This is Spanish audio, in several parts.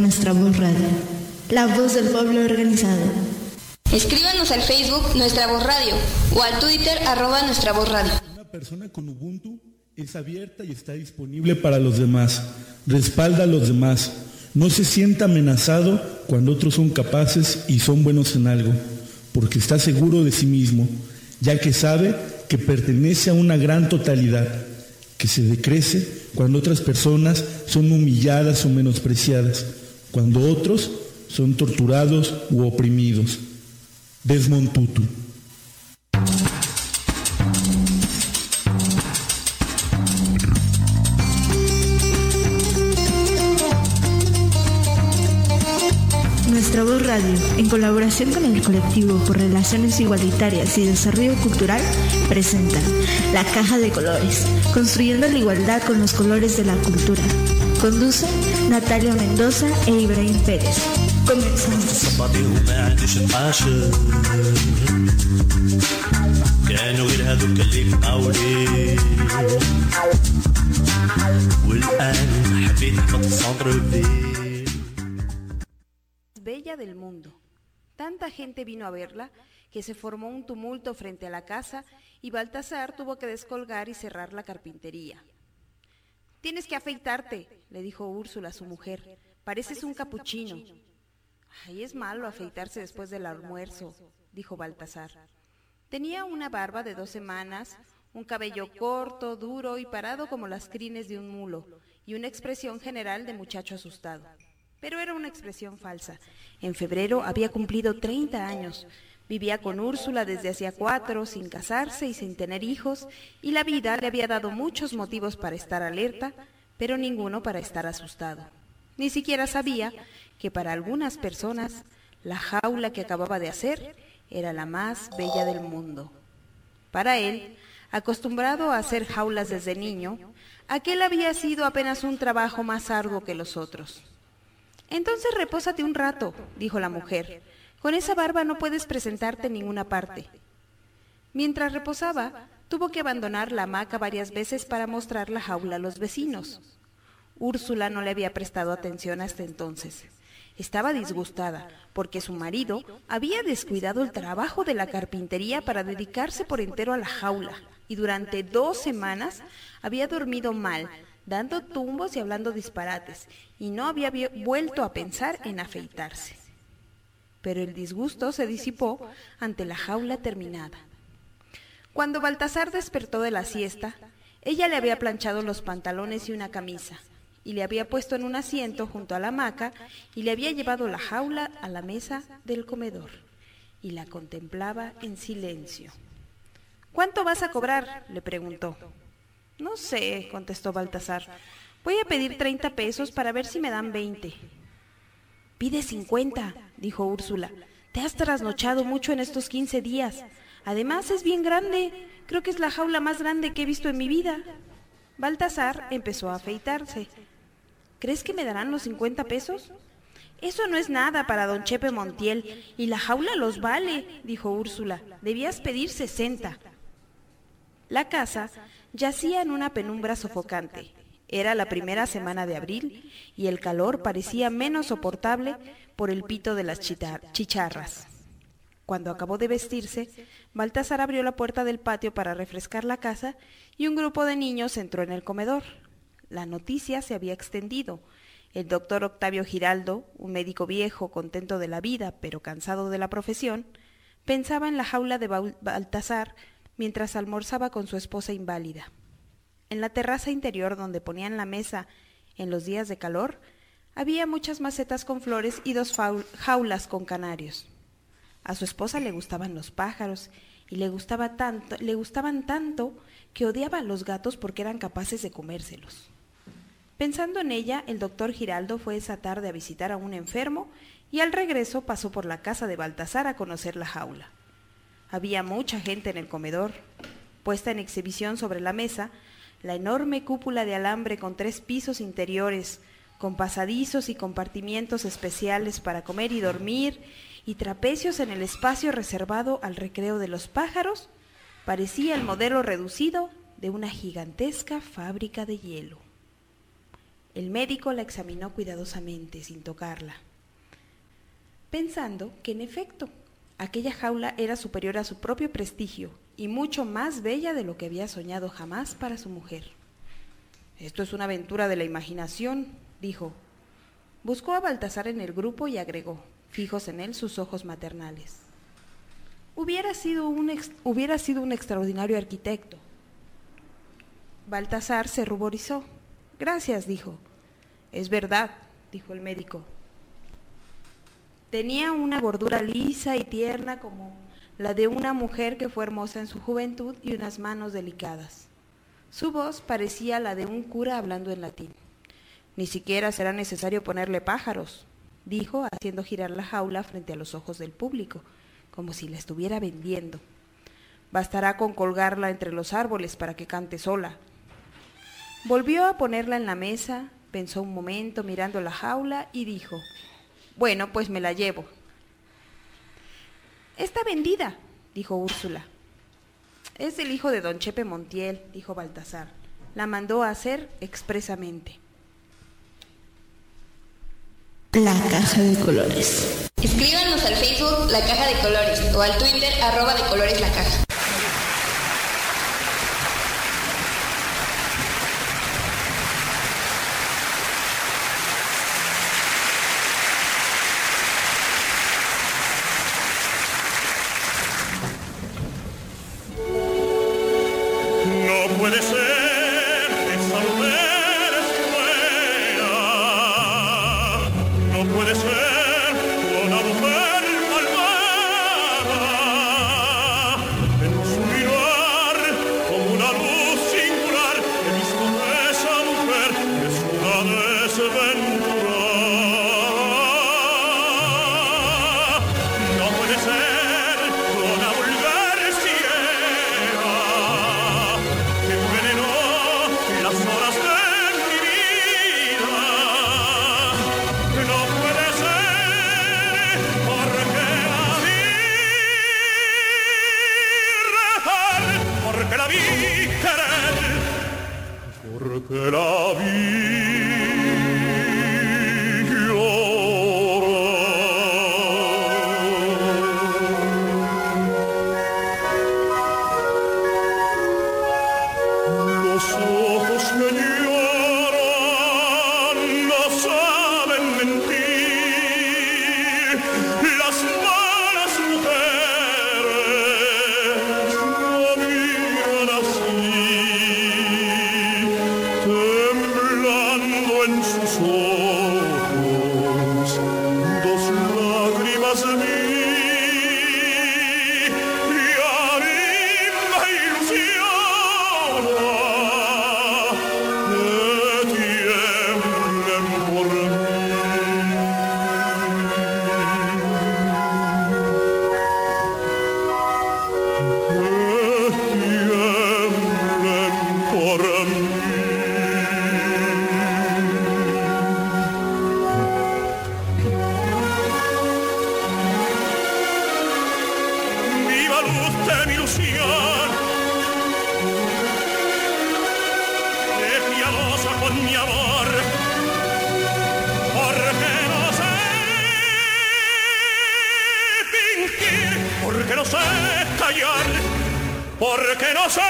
Nuestra Voz Radio, la voz del pueblo organizado. Escríbanos al Facebook Nuestra Voz Radio o al Twitter @Nuestra Voz Radio. Una persona con Ubuntu es abierta y está disponible para los demás. Respalda a los demás. No se sienta amenazado cuando otros son capaces y son buenos en algo, porque está seguro de sí mismo, ya que sabe que pertenece a una gran totalidad, que se decrece cuando otras personas son humilladas o menospreciadas, cuando otros son torturados u oprimidos. Desmond Tutu. Nuestra Voz Radio, en colaboración con el Colectivo por Relaciones Igualitarias y Desarrollo Cultural, presenta La Caja de Colores, construyendo la igualdad con los colores de la cultura. Conduce Natalia Mendoza e Ibrahim Pérez. Comenzamos. Bella del mundo. Tanta gente vino a verla que se formó un tumulto frente a la casa y Baltasar tuvo que descolgar y cerrar la carpintería. «Tienes que afeitarte», le dijo Úrsula a su mujer. «Pareces un capuchino». «Ay, es malo afeitarse después del almuerzo», dijo Baltasar. Tenía una barba de 2 semanas, un cabello corto, duro y parado como las crines de un mulo, y una expresión general de muchacho asustado. Pero era una expresión falsa. En febrero había cumplido 30 años. Vivía con Úrsula desde hacía 4, sin casarse y sin tener hijos, y la vida le había dado muchos motivos para estar alerta, pero ninguno para estar asustado. Ni siquiera sabía que para algunas personas la jaula que acababa de hacer era la más bella del mundo. Para él, acostumbrado a hacer jaulas desde niño, aquel había sido apenas un trabajo más arduo que los otros. «Entonces repósate un rato», dijo la mujer. «Con esa barba no puedes presentarte en ninguna parte». Mientras reposaba, tuvo que abandonar la hamaca varias veces para mostrar la jaula a los vecinos. Úrsula no le había prestado atención hasta entonces. Estaba disgustada porque su marido había descuidado el trabajo de la carpintería para dedicarse por entero a la jaula, y durante 2 semanas había dormido mal, dando tumbos y hablando disparates, y no había vuelto a pensar en afeitarse. Pero el disgusto se disipó ante la jaula terminada. Cuando Baltasar despertó de la siesta, ella le había planchado los pantalones y una camisa, y le había puesto en un asiento junto a la hamaca, y le había llevado la jaula a la mesa del comedor, y la contemplaba en silencio. «¿Cuánto vas a cobrar?», le preguntó. «No sé», contestó Baltasar. «Voy a pedir 30 pesos para ver si me dan 20». «Pide 50», dijo Úrsula. «Te has trasnochado mucho en estos 15 días. Además es bien grande. Creo que es la jaula más grande que he visto en mi vida». Baltasar empezó a afeitarse. «¿Crees que me darán los 50 pesos?» «Eso no es nada para don Chepe Montiel, y la jaula los vale», dijo Úrsula. «Debías pedir 60». La casa yacía en una penumbra sofocante. Era la primera semana de abril y el calor parecía menos soportable por el pito de las chicharras. Cuando acabó de vestirse, Baltasar abrió la puerta del patio para refrescar la casa y un grupo de niños entró en el comedor. La noticia se había extendido. El doctor Octavio Giraldo, un médico viejo, contento de la vida, pero cansado de la profesión, pensaba en la jaula de Baltasar mientras almorzaba con su esposa inválida. En la terraza interior donde ponían la mesa en los días de calor, había muchas macetas con flores y 2 jaulas con canarios. A su esposa le gustaban los pájaros y le gustaban tanto que odiaba a los gatos porque eran capaces de comérselos. Pensando en ella, el doctor Giraldo fue esa tarde a visitar a un enfermo y al regreso pasó por la casa de Baltasar a conocer la jaula. Había mucha gente en el comedor. Puesta en exhibición sobre la mesa, la enorme cúpula de alambre con 3 pisos interiores, con pasadizos y compartimientos especiales para comer y dormir, y trapecios en el espacio reservado al recreo de los pájaros, parecía el modelo reducido de una gigantesca fábrica de hielo. El médico la examinó cuidadosamente, sin tocarla, pensando que en efecto aquella jaula era superior a su propio prestigio y mucho más bella de lo que había soñado jamás para su mujer. «Esto es una aventura de la imaginación», dijo. Buscó a Baltasar en el grupo y agregó, fijos en él sus ojos maternales: Hubiera sido un extraordinario arquitecto. Baltasar se ruborizó. «Gracias», dijo. «Es verdad», dijo el médico. Tenía una gordura lisa y tierna como la de una mujer que fue hermosa en su juventud y unas manos delicadas. Su voz parecía la de un cura hablando en latín. «Ni siquiera será necesario ponerle pájaros», dijo, haciendo girar la jaula frente a los ojos del público, como si la estuviera vendiendo. «Bastará con colgarla entre los árboles para que cante sola». Volvió a ponerla en la mesa, pensó un momento mirando la jaula y dijo: «Bueno, pues me la llevo». «Está vendida», dijo Úrsula. «Es el hijo de don Chepe Montiel», dijo Baltasar. «La mandó a hacer expresamente». La caja de colores. Escríbanos al Facebook La Caja de Colores o al Twitter @decolores_la_caja. No puede ser, esa mujer es buena. No puede ser una mujer malvada. En su mirar, como una luz singular, he visto que esa mujer es una desventura. No puede ser una vulgar ciega que envenenó las horas de mi vida. No puede ser porque la vi querer, porque la vi Los ojos que lloran no saben mentir. Las malas mujeres no miran así, temblando en sus ojos dos lágrimas de mí. Y a mí me ilusiona que tiemblen por mí. Que tiemblen por mí. Viva luz de mi ilusión, que piadosa con mi amor, porque no sé fingir, porque no sé callar, porque no sé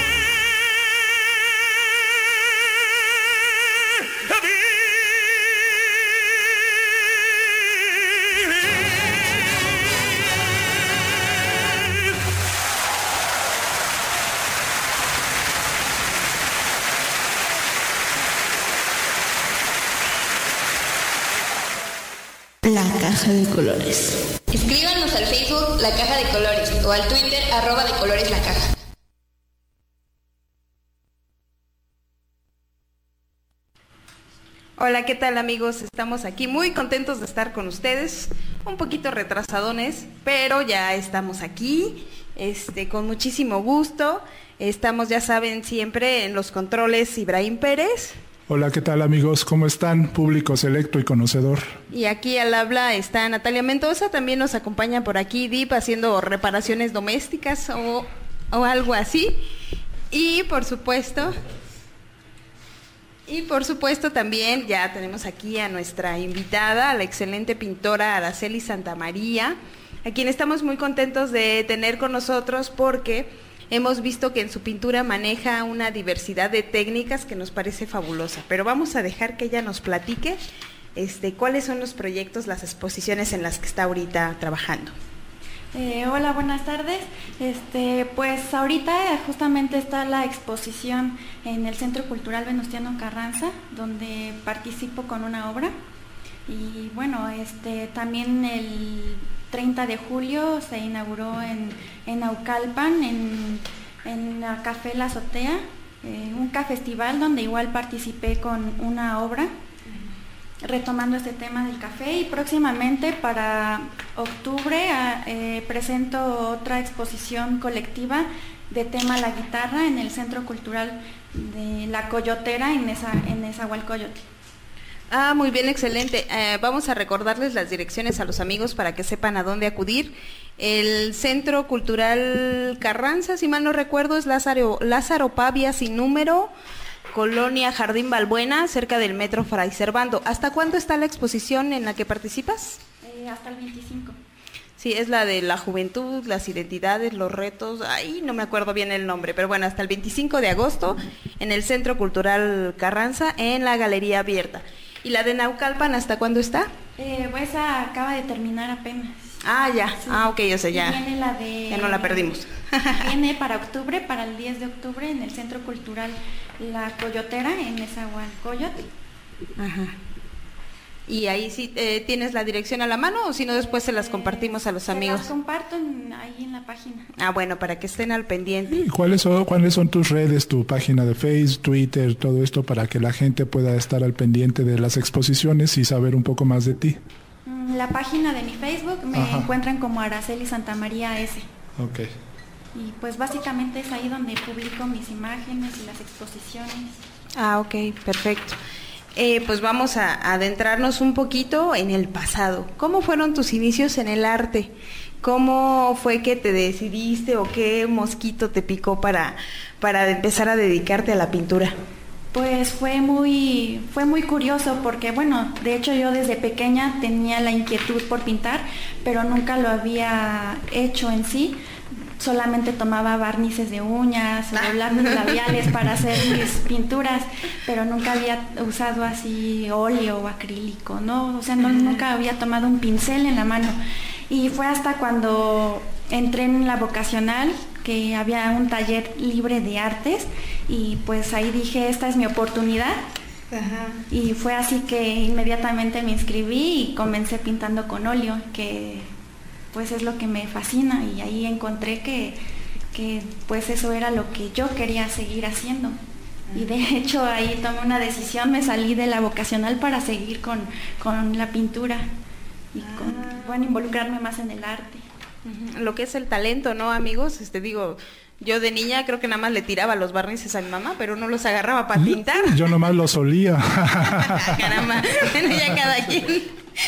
vivir. La caja de colores. Escríbanos al Facebook La Caja de Colores o al Twitter @decolores_la_caja. Hola, ¿qué tal, amigos? Estamos aquí muy contentos de estar con ustedes, un poquito retrasadones, pero ya estamos aquí, con muchísimo gusto. Estamos, ya saben, siempre en los controles Ibrahim Pérez. Hola, ¿qué tal, amigos? ¿Cómo están? Público selecto y conocedor. Y aquí al habla está Natalia Mendoza, también nos acompaña por aquí Dip haciendo reparaciones domésticas o algo así. Y por supuesto, Y por supuesto también ya tenemos aquí a nuestra invitada, a la excelente pintora Araceli Santamaría, a quien estamos muy contentos de tener con nosotros porque hemos visto que en su pintura maneja una diversidad de técnicas que nos parece fabulosa. Pero vamos a dejar que ella nos platique cuáles son los proyectos, las exposiciones en las que está ahorita trabajando. Hola, buenas tardes. Pues ahorita justamente está la exposición en el Centro Cultural Venustiano Carranza, donde participo con una obra. Y bueno, también el 30 de julio se inauguró en Naucalpan, en la Café La Azotea, un festival donde igual participé con una obra, retomando este tema del café, y próximamente para octubre presento otra exposición colectiva de tema la guitarra en el Centro Cultural de La Coyotera en Nezahualcóyotl. Muy bien, excelente. Vamos a recordarles las direcciones a los amigos para que sepan a dónde acudir. El Centro Cultural Carranza, si mal no recuerdo, es Lázaro Pavia sin número, Colonia Jardín Balbuena, cerca del Metro Fray Servando. ¿Hasta cuándo está la exposición en la que participas? Hasta el 25. Sí, es la de la juventud, las identidades, los retos, no me acuerdo bien el nombre, pero bueno, hasta el 25 de agosto en el Centro Cultural Carranza, en la Galería Abierta. ¿Y la de Naucalpan hasta cuándo está? Pues acaba de terminar apenas. Ya. Sí. Ok, o sea, ya. Viene la de... Ya no la perdimos. Viene para octubre, para el 10 de octubre, en el Centro Cultural La Coyotera, en Nezahualcóyotl. Ajá. Y ahí sí tienes la dirección a la mano, o si no después se las compartimos a los amigos. Las comparto ahí en la página. Bueno, para que estén al pendiente. ¿Y cuáles son tus redes, tu página de Facebook, Twitter, todo esto, para que la gente pueda estar al pendiente de las exposiciones y saber un poco más de ti? La página de mi Facebook me encuentran como Araceli Santamaría S. Ok. Y pues básicamente es ahí donde publico mis imágenes y las exposiciones. Ok, perfecto. Pues vamos a adentrarnos un poquito en el pasado. ¿Cómo fueron tus inicios en el arte? ¿Cómo fue que te decidiste o qué mosquito te picó para empezar a dedicarte a la pintura? Pues fue muy curioso porque, bueno, de hecho yo desde pequeña tenía la inquietud por pintar, pero nunca lo había hecho en sí. Solamente tomaba barnices de uñas o lápiz labiales para hacer mis pinturas, pero nunca había usado así óleo o acrílico, ¿no? O sea, nunca había tomado un pincel en la mano. Y fue hasta cuando entré en la vocacional, que había un taller libre de artes, y pues ahí dije, esta es mi oportunidad. Ajá. Y fue así que inmediatamente me inscribí y comencé pintando con óleo, que pues es lo que me fascina, y ahí encontré que pues eso era lo que yo quería seguir haciendo. Y de hecho ahí tomé una decisión, me salí de la vocacional para seguir con la pintura y involucrarme más en el arte. Lo que es el talento, ¿no, amigos? Yo de niña creo que nada más le tiraba los barnices a mi mamá, pero no los agarraba para pintar. Yo nomás los olía. Caramba, bueno, ya cada quien.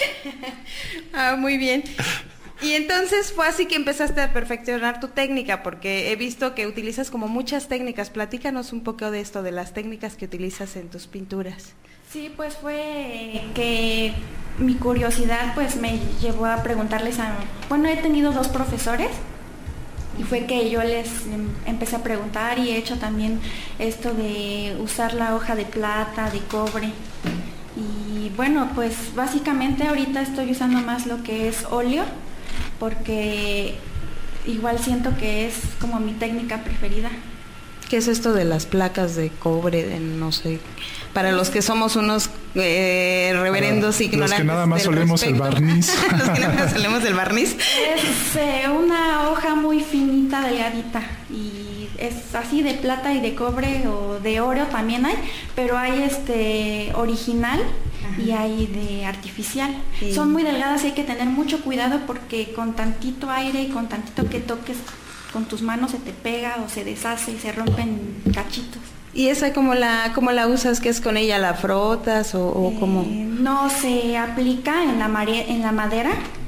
Muy bien. Y entonces fue así que empezaste a perfeccionar tu técnica, porque he visto que utilizas como muchas técnicas. Platícanos un poco de esto, de las técnicas que utilizas en tus pinturas. Sí, pues fue que mi curiosidad pues me llevó a preguntarles he tenido 2 profesores, y fue que yo les empecé a preguntar, y he hecho también esto de usar la hoja de plata, de cobre. Y bueno, pues básicamente ahorita estoy usando más lo que es óleo, porque igual siento que es como mi técnica preferida. ¿Qué es esto de las placas de cobre? No sé, para los que somos unos reverendos ignorantes. Los que nada más solemos el barniz. Los que nada más solemos el barniz. Es una hoja muy finita, delgadita, y es así de plata y de cobre, o de oro también hay, pero hay original. Ajá. Y hay de artificial. Sí. Son muy delgadas y hay que tener mucho cuidado, porque con tantito aire y con tantito que toques con tus manos se te pega o se deshace y se rompen cachitos. ¿Y esa cómo la usas? ¿Qué es con ella? ¿La frotas o cómo? No, se aplica en la madera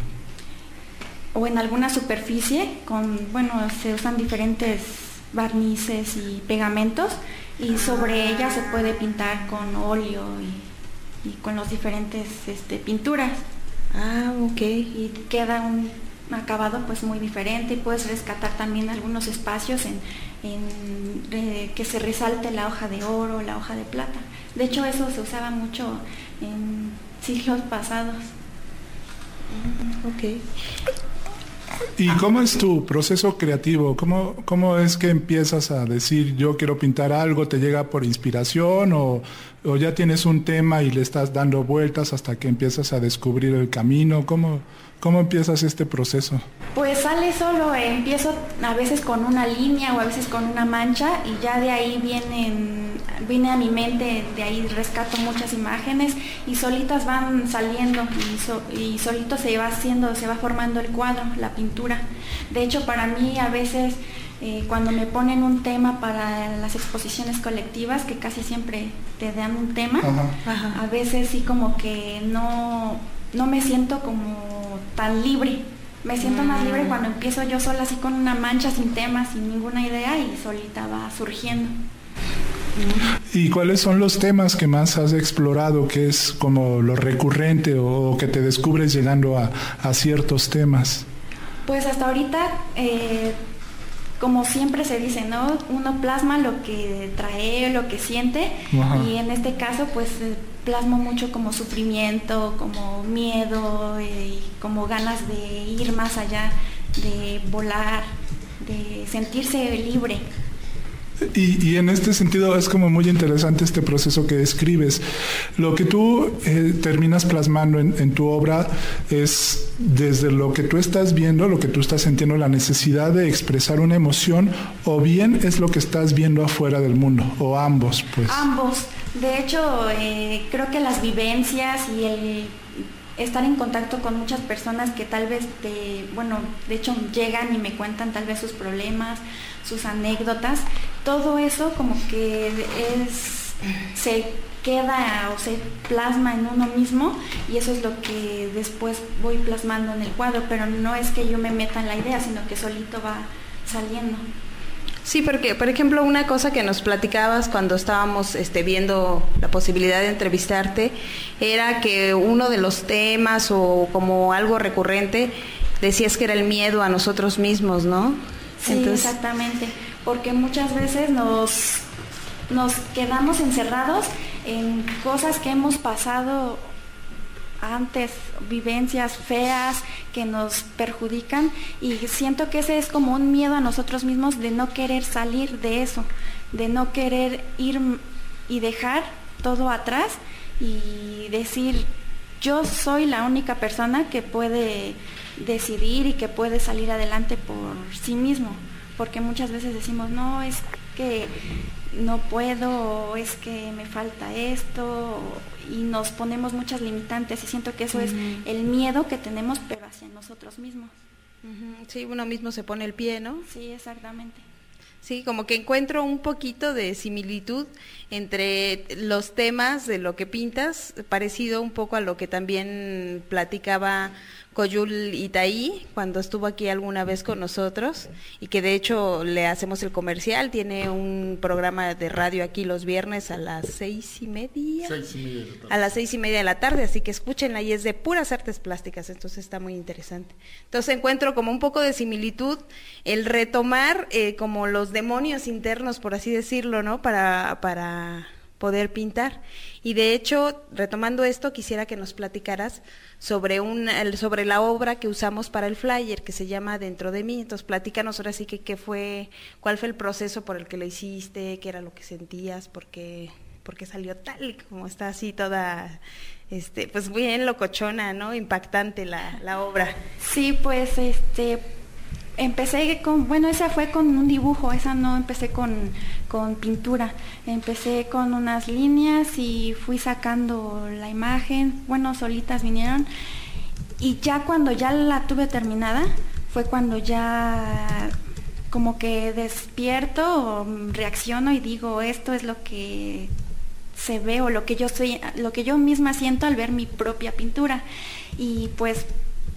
o en alguna superficie se usan diferentes barnices y pegamentos, y sobre ella se puede pintar con óleo y con los diferentes pinturas. Ok. Y queda un acabado pues muy diferente, y puedes rescatar también algunos espacios que se resalte la hoja de oro, la hoja de plata. De hecho, eso se usaba mucho en siglos pasados. Ok. ¿Y cómo es tu proceso creativo? ¿Cómo es que empiezas a decir yo quiero pintar algo? ¿Te llega por inspiración o ya tienes un tema y le estás dando vueltas hasta que empiezas a descubrir el camino? ¿Cómo empiezas este proceso? Pues sale solo, empiezo a veces con una línea o a veces con una mancha, y ya de ahí viene a mi mente, de ahí rescato muchas imágenes y solitas van saliendo y solito se va formando el cuadro, la pintura. De hecho, para mí a veces cuando me ponen un tema para las exposiciones colectivas, que casi siempre te dan un tema, Ajá. a veces sí como que no me siento como tan libre. Me siento más libre cuando empiezo yo sola, así con una mancha, sin tema, sin ninguna idea, y solita va surgiendo. ¿Y cuáles son los temas que más has explorado, que es como lo recurrente o que te descubres llegando a ciertos temas? Pues hasta ahorita, como siempre se dice, ¿no? Uno plasma lo que trae, lo que siente. Ajá. Y en este caso pues plasmo mucho como sufrimiento, como miedo, como ganas de ir más allá, de volar, de sentirse libre. Y en este sentido es como muy interesante este proceso que describes. Lo que tú terminas plasmando en tu obra es desde lo que tú estás viendo, lo que tú estás sintiendo, la necesidad de expresar una emoción, o bien es lo que estás viendo afuera del mundo, o ambos, pues. Ambos. De hecho, creo que las vivencias y el estar en contacto con muchas personas que tal vez de hecho llegan y me cuentan tal vez sus problemas, sus anécdotas, todo eso como que se queda o se plasma en uno mismo, y eso es lo que después voy plasmando en el cuadro, pero no es que yo me meta en la idea, sino que solito va saliendo. Sí, porque, por ejemplo, una cosa que nos platicabas cuando estábamos viendo la posibilidad de entrevistarte era que uno de los temas o como algo recurrente decías que era el miedo a nosotros mismos, ¿no? Sí, entonces, exactamente, porque muchas veces nos quedamos encerrados en cosas que hemos pasado antes, vivencias feas que nos perjudican, y siento que ese es como un miedo a nosotros mismos de no querer salir de eso, de no querer ir y dejar todo atrás y decir yo soy la única persona que puede decidir y que puede salir adelante por sí mismo, porque muchas veces decimos no, es que no puedo, es que me falta esto, y nos ponemos muchas limitantes, y siento que eso es el miedo que tenemos, pero hacia nosotros mismos. Sí, uno mismo se pone el pie, ¿no? Sí, exactamente. Sí, como que encuentro un poquito de similitud entre los temas de lo que pintas, parecido un poco a lo que también platicaba Coyul Itaí cuando estuvo aquí alguna vez con nosotros, y que de hecho le hacemos el comercial. Tiene un programa de radio aquí los viernes a las 6:30. A las 6:30 de la tarde, así que escúchenla, y es de puras artes plásticas, entonces está muy interesante. Entonces encuentro como un poco de similitud el retomar como los demonios internos, por así decirlo, ¿no? Para poder pintar. Y de hecho, retomando esto, quisiera que nos platicaras sobre la obra que usamos para el flyer, que se llama Dentro de mí. Entonces, platícanos ahora sí cuál fue el proceso por el que lo hiciste, qué era lo que sentías, por qué salió tal como está así toda, pues bien locochona, ¿no? Impactante la obra. Sí, pues empecé esa fue con un dibujo, esa no empecé con pintura, empecé con unas líneas y fui sacando la imagen, solitas vinieron, y ya cuando ya la tuve terminada, fue cuando ya como que despierto, reacciono y digo, esto es lo que se ve o lo que yo soy, lo que yo misma siento al ver mi propia pintura, y pues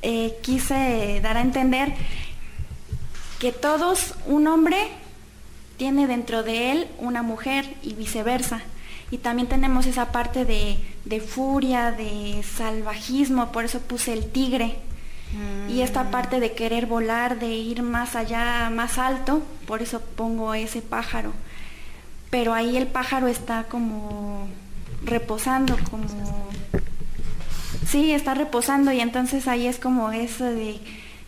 quise dar a entender que todos, un hombre tiene dentro de él una mujer y viceversa. Y también tenemos esa parte de furia, de salvajismo, por eso puse el tigre. Y esta parte de querer volar, de ir más allá, más alto, por eso pongo ese pájaro. Pero ahí el pájaro está como reposando, como... Sí, está reposando, y entonces ahí es como eso de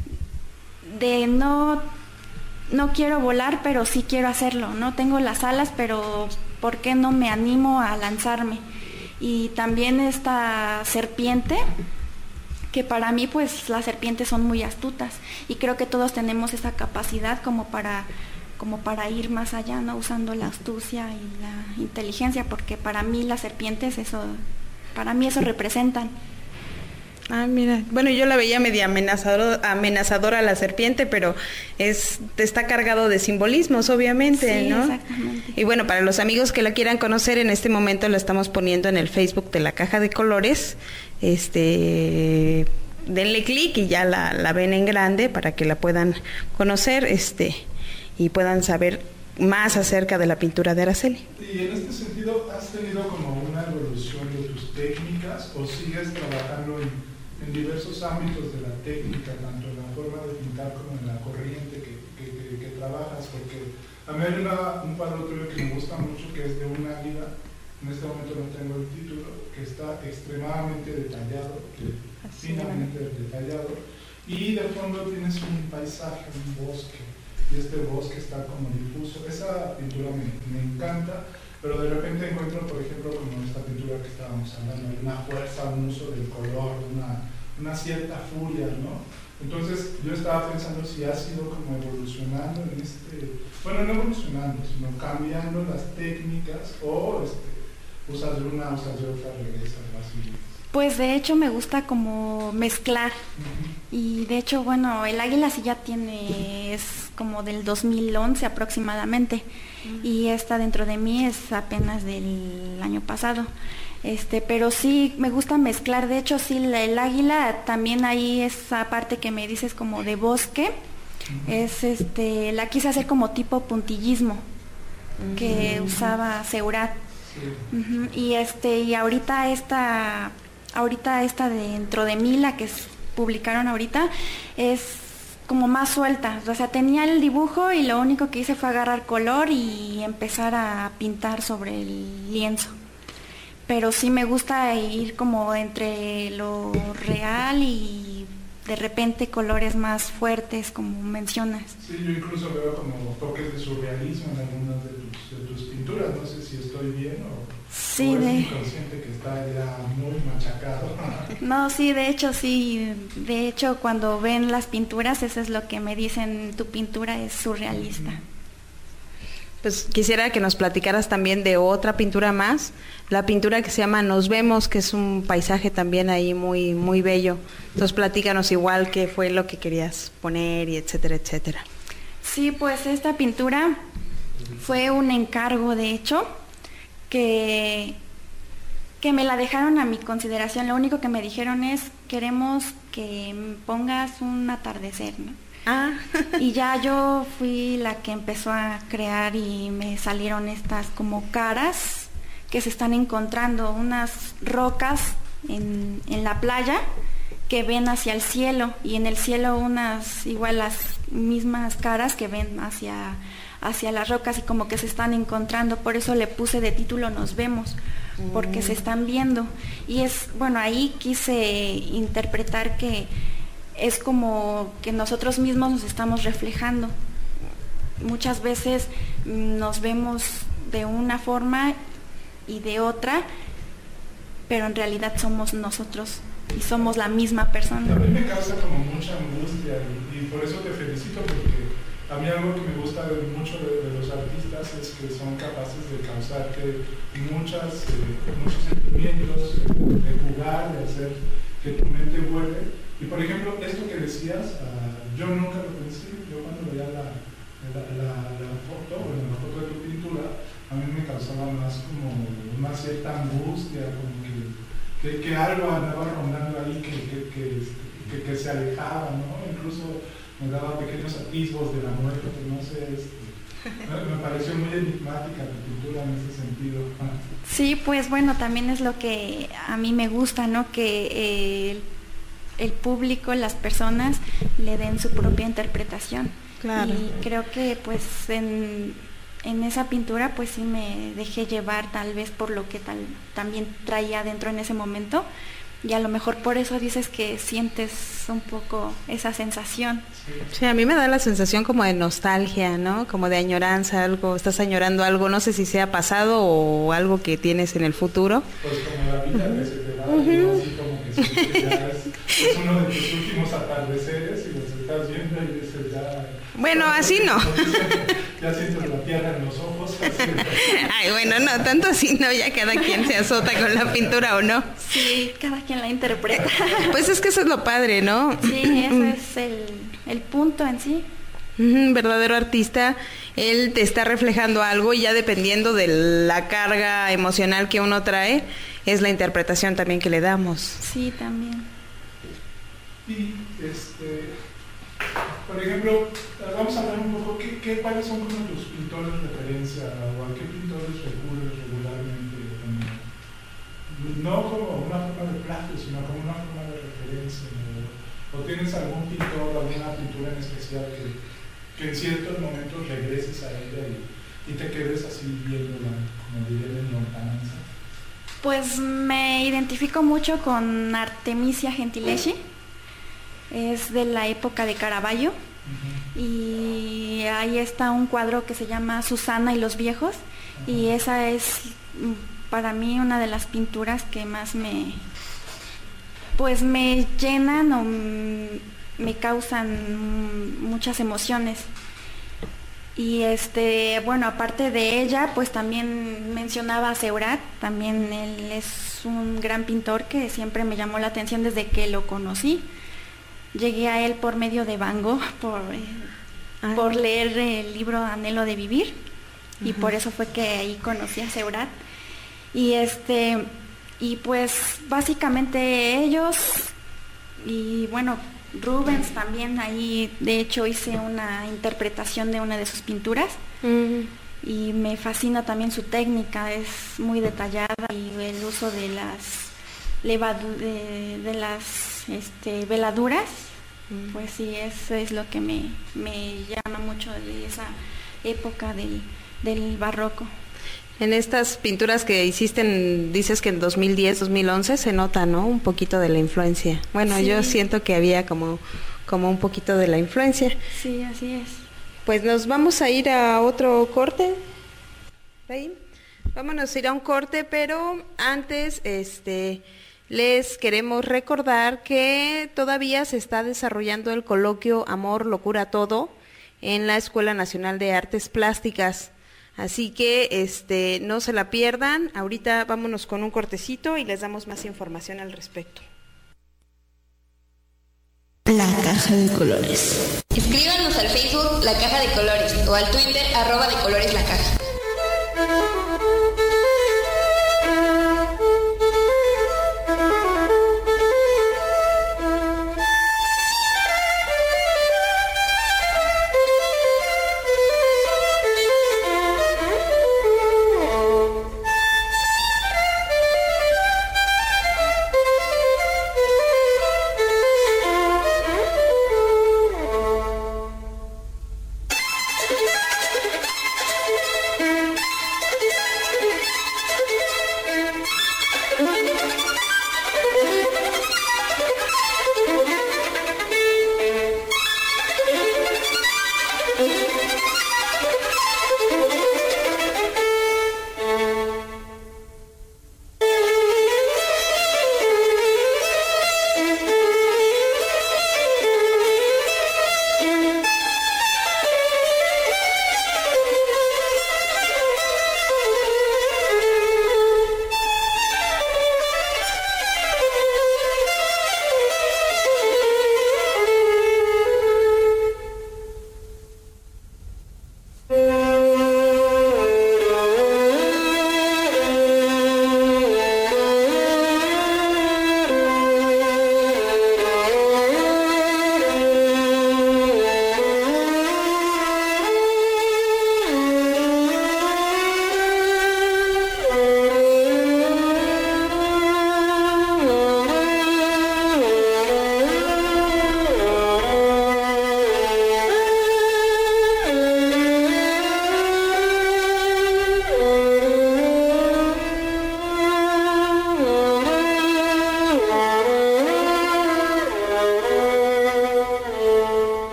no quiero volar, pero sí quiero hacerlo. No tengo las alas, pero ¿por qué no me animo a lanzarme? Y también esta serpiente, que para mí pues las serpientes son muy astutas, y creo que todos tenemos esa capacidad como para ir más allá, ¿no? Usando la astucia y la inteligencia, porque para mí las serpientes eso representan. Ah, mira, bueno, yo la veía media amenazadora la serpiente, pero está cargado de simbolismos, obviamente, sí, ¿no? Exactamente. Y bueno, para los amigos que la quieran conocer, en este momento la estamos poniendo en el Facebook de La Caja de Colores. Denle clic y ya la ven en grande para que la puedan conocer, y puedan saber más acerca de la pintura de Araceli. Y en este sentido, ¿has tenido como una evolución de tus técnicas o sigues trabajando en diversos ámbitos de la técnica, tanto en la forma de pintar como en la corriente que trabajas? Porque a mí hay un cuadro tuyo que me gusta mucho, que es de un águila. En este momento no tengo el título, que está extremadamente detallado, finamente detallado, y de fondo tienes un paisaje, un bosque, y este bosque está como difuso. Esa pintura me encanta, pero de repente encuentro, por ejemplo, como esta pintura que estábamos hablando, una fuerza, un uso del color, una cierta furia, ¿no? Entonces yo estaba pensando si has ido como evolucionando en bueno, no evolucionando, sino cambiando las técnicas, o usas de una, usas de otra, regresas así. Pues de hecho me gusta como mezclar. Y de hecho, bueno, el águila sí ya es como del 2011 aproximadamente, y esta dentro de mí es apenas del año pasado. Pero sí me gusta mezclar. De hecho, sí, el águila también, ahí esa parte que me dices como de bosque, la quise hacer como tipo puntillismo que usaba Seurat. Y ahorita esta dentro de mí, la que publicaron ahorita, es como más suelta. O sea, tenía el dibujo y lo único que hice fue agarrar color y empezar a pintar sobre el lienzo. Pero sí me gusta ir como entre lo real y de repente colores más fuertes, como mencionas. Sí, yo incluso veo como toques de surrealismo en algunas de tus pinturas. No sé si estoy bien o es inconsciente que está ya muy machacado. No, sí, de hecho sí. De hecho, cuando ven las pinturas, eso es lo que me dicen: tu pintura es surrealista. Pues quisiera que nos platicaras también de otra pintura más, la pintura que se llama Nos Vemos, que es un paisaje también ahí muy, muy bello. Entonces platícanos igual qué fue lo que querías poner y etcétera, etcétera. Sí, pues esta pintura fue un encargo, de hecho, que me la dejaron a mi consideración. Lo único que me dijeron es: queremos que pongas un atardecer, ¿no? Y ya yo fui la que empezó a crear, y me salieron estas como caras que se están encontrando, unas rocas en la playa que ven hacia el cielo, y en el cielo igual las mismas caras que ven hacia las rocas, y como que se están encontrando. Por eso le puse de título Nos Vemos, porque se están viendo. Y ahí quise interpretar que es como que nosotros mismos nos estamos reflejando. Muchas veces nos vemos de una forma y de otra, pero en realidad somos nosotros y somos la misma persona. A mí me causa como mucha angustia, y por eso te felicito, porque a mí algo que me gusta mucho de los artistas es que son capaces de causar muchos sentimientos, de jugar, de hacer que tu mente vuelve. Y por ejemplo, esto que decías, yo nunca lo pensé. Yo cuando veía la foto de tu pintura, a mí me causaba más como una cierta angustia, como que algo andaba rondando ahí, que se alejaba, ¿no? Incluso me daba pequeños atisbos de la muerte, no sé, Me pareció muy enigmática tu pintura en ese sentido. Sí, pues bueno, también es lo que a mí me gusta, ¿no? Que el público, las personas le den su propia interpretación. Claro. Y creo que pues en esa pintura pues sí me dejé llevar tal vez por lo que también traía dentro en ese momento. Y a lo mejor por eso dices que sientes un poco esa sensación. Sí, a mí me da la sensación como de nostalgia, ¿no? Como de añoranza, algo, estás añorando algo, no sé si sea pasado o algo que tienes en el futuro. Pues como la vida que se te va, así como que siempre ya es uno de tus últimos atardeceres y los estás viendo y dices ya... Bueno, así no. Ya sientes la tierra en los ojos. Ay, bueno, no, tanto así no, ya cada quien se azota con la pintura o no. Sí, cada quien la interpreta. Pues es que eso es lo padre, ¿no? Sí, ese es el punto en sí. Un verdadero artista, él te está reflejando algo y ya dependiendo de la carga emocional que uno trae, es la interpretación también que le damos. Sí, también. Y por ejemplo, vamos a hablar un poco, ¿cuáles son como tus pintores de referencia o a qué pintores recurres regularmente? No como una forma de plagio, sino como una forma de referencia, ¿no? ¿O tienes algún pintor o alguna pintura en especial que en ciertos momentos regreses a ella y te quedes así viéndola, como dirían en lontananza? Pues me identifico mucho con Artemisia Gentileschi. Es de la época de Caravaggio. Y ahí está un cuadro que se llama Susana y los viejos. Y esa es para mí una de las pinturas que más me llenan o me causan muchas emociones. Y bueno, aparte de ella, pues también mencionaba a Seurat. También él es un gran pintor que siempre me llamó la atención desde que lo conocí. Llegué a él por medio de Van Gogh, por leer el libro Anhelo de vivir, y por eso fue que ahí conocí a Seurat. Y pues básicamente ellos, y bueno, Rubens también, ahí de hecho hice una interpretación de una de sus pinturas. Y me fascina también su técnica, es muy detallada, y el uso de las veladuras, pues sí, eso es lo que me llama mucho de esa época del barroco. En estas pinturas que hiciste, dices que en 2010, 2011 se nota, ¿no? Un poquito de la influencia. Bueno, sí. Yo siento que había como un poquito de la influencia. Sí, así es. Pues nos vamos a ir a otro corte. ¿Ahí? Vámonos a ir a un corte, pero antes, les queremos recordar que todavía se está desarrollando el coloquio Amor, Locura, Todo en la Escuela Nacional de Artes Plásticas. Así que no se la pierdan. Ahorita vámonos con un cortecito y les damos más información al respecto. La Caja de Colores. Escríbanos al Facebook La Caja de Colores o al Twitter @decolores_la_caja.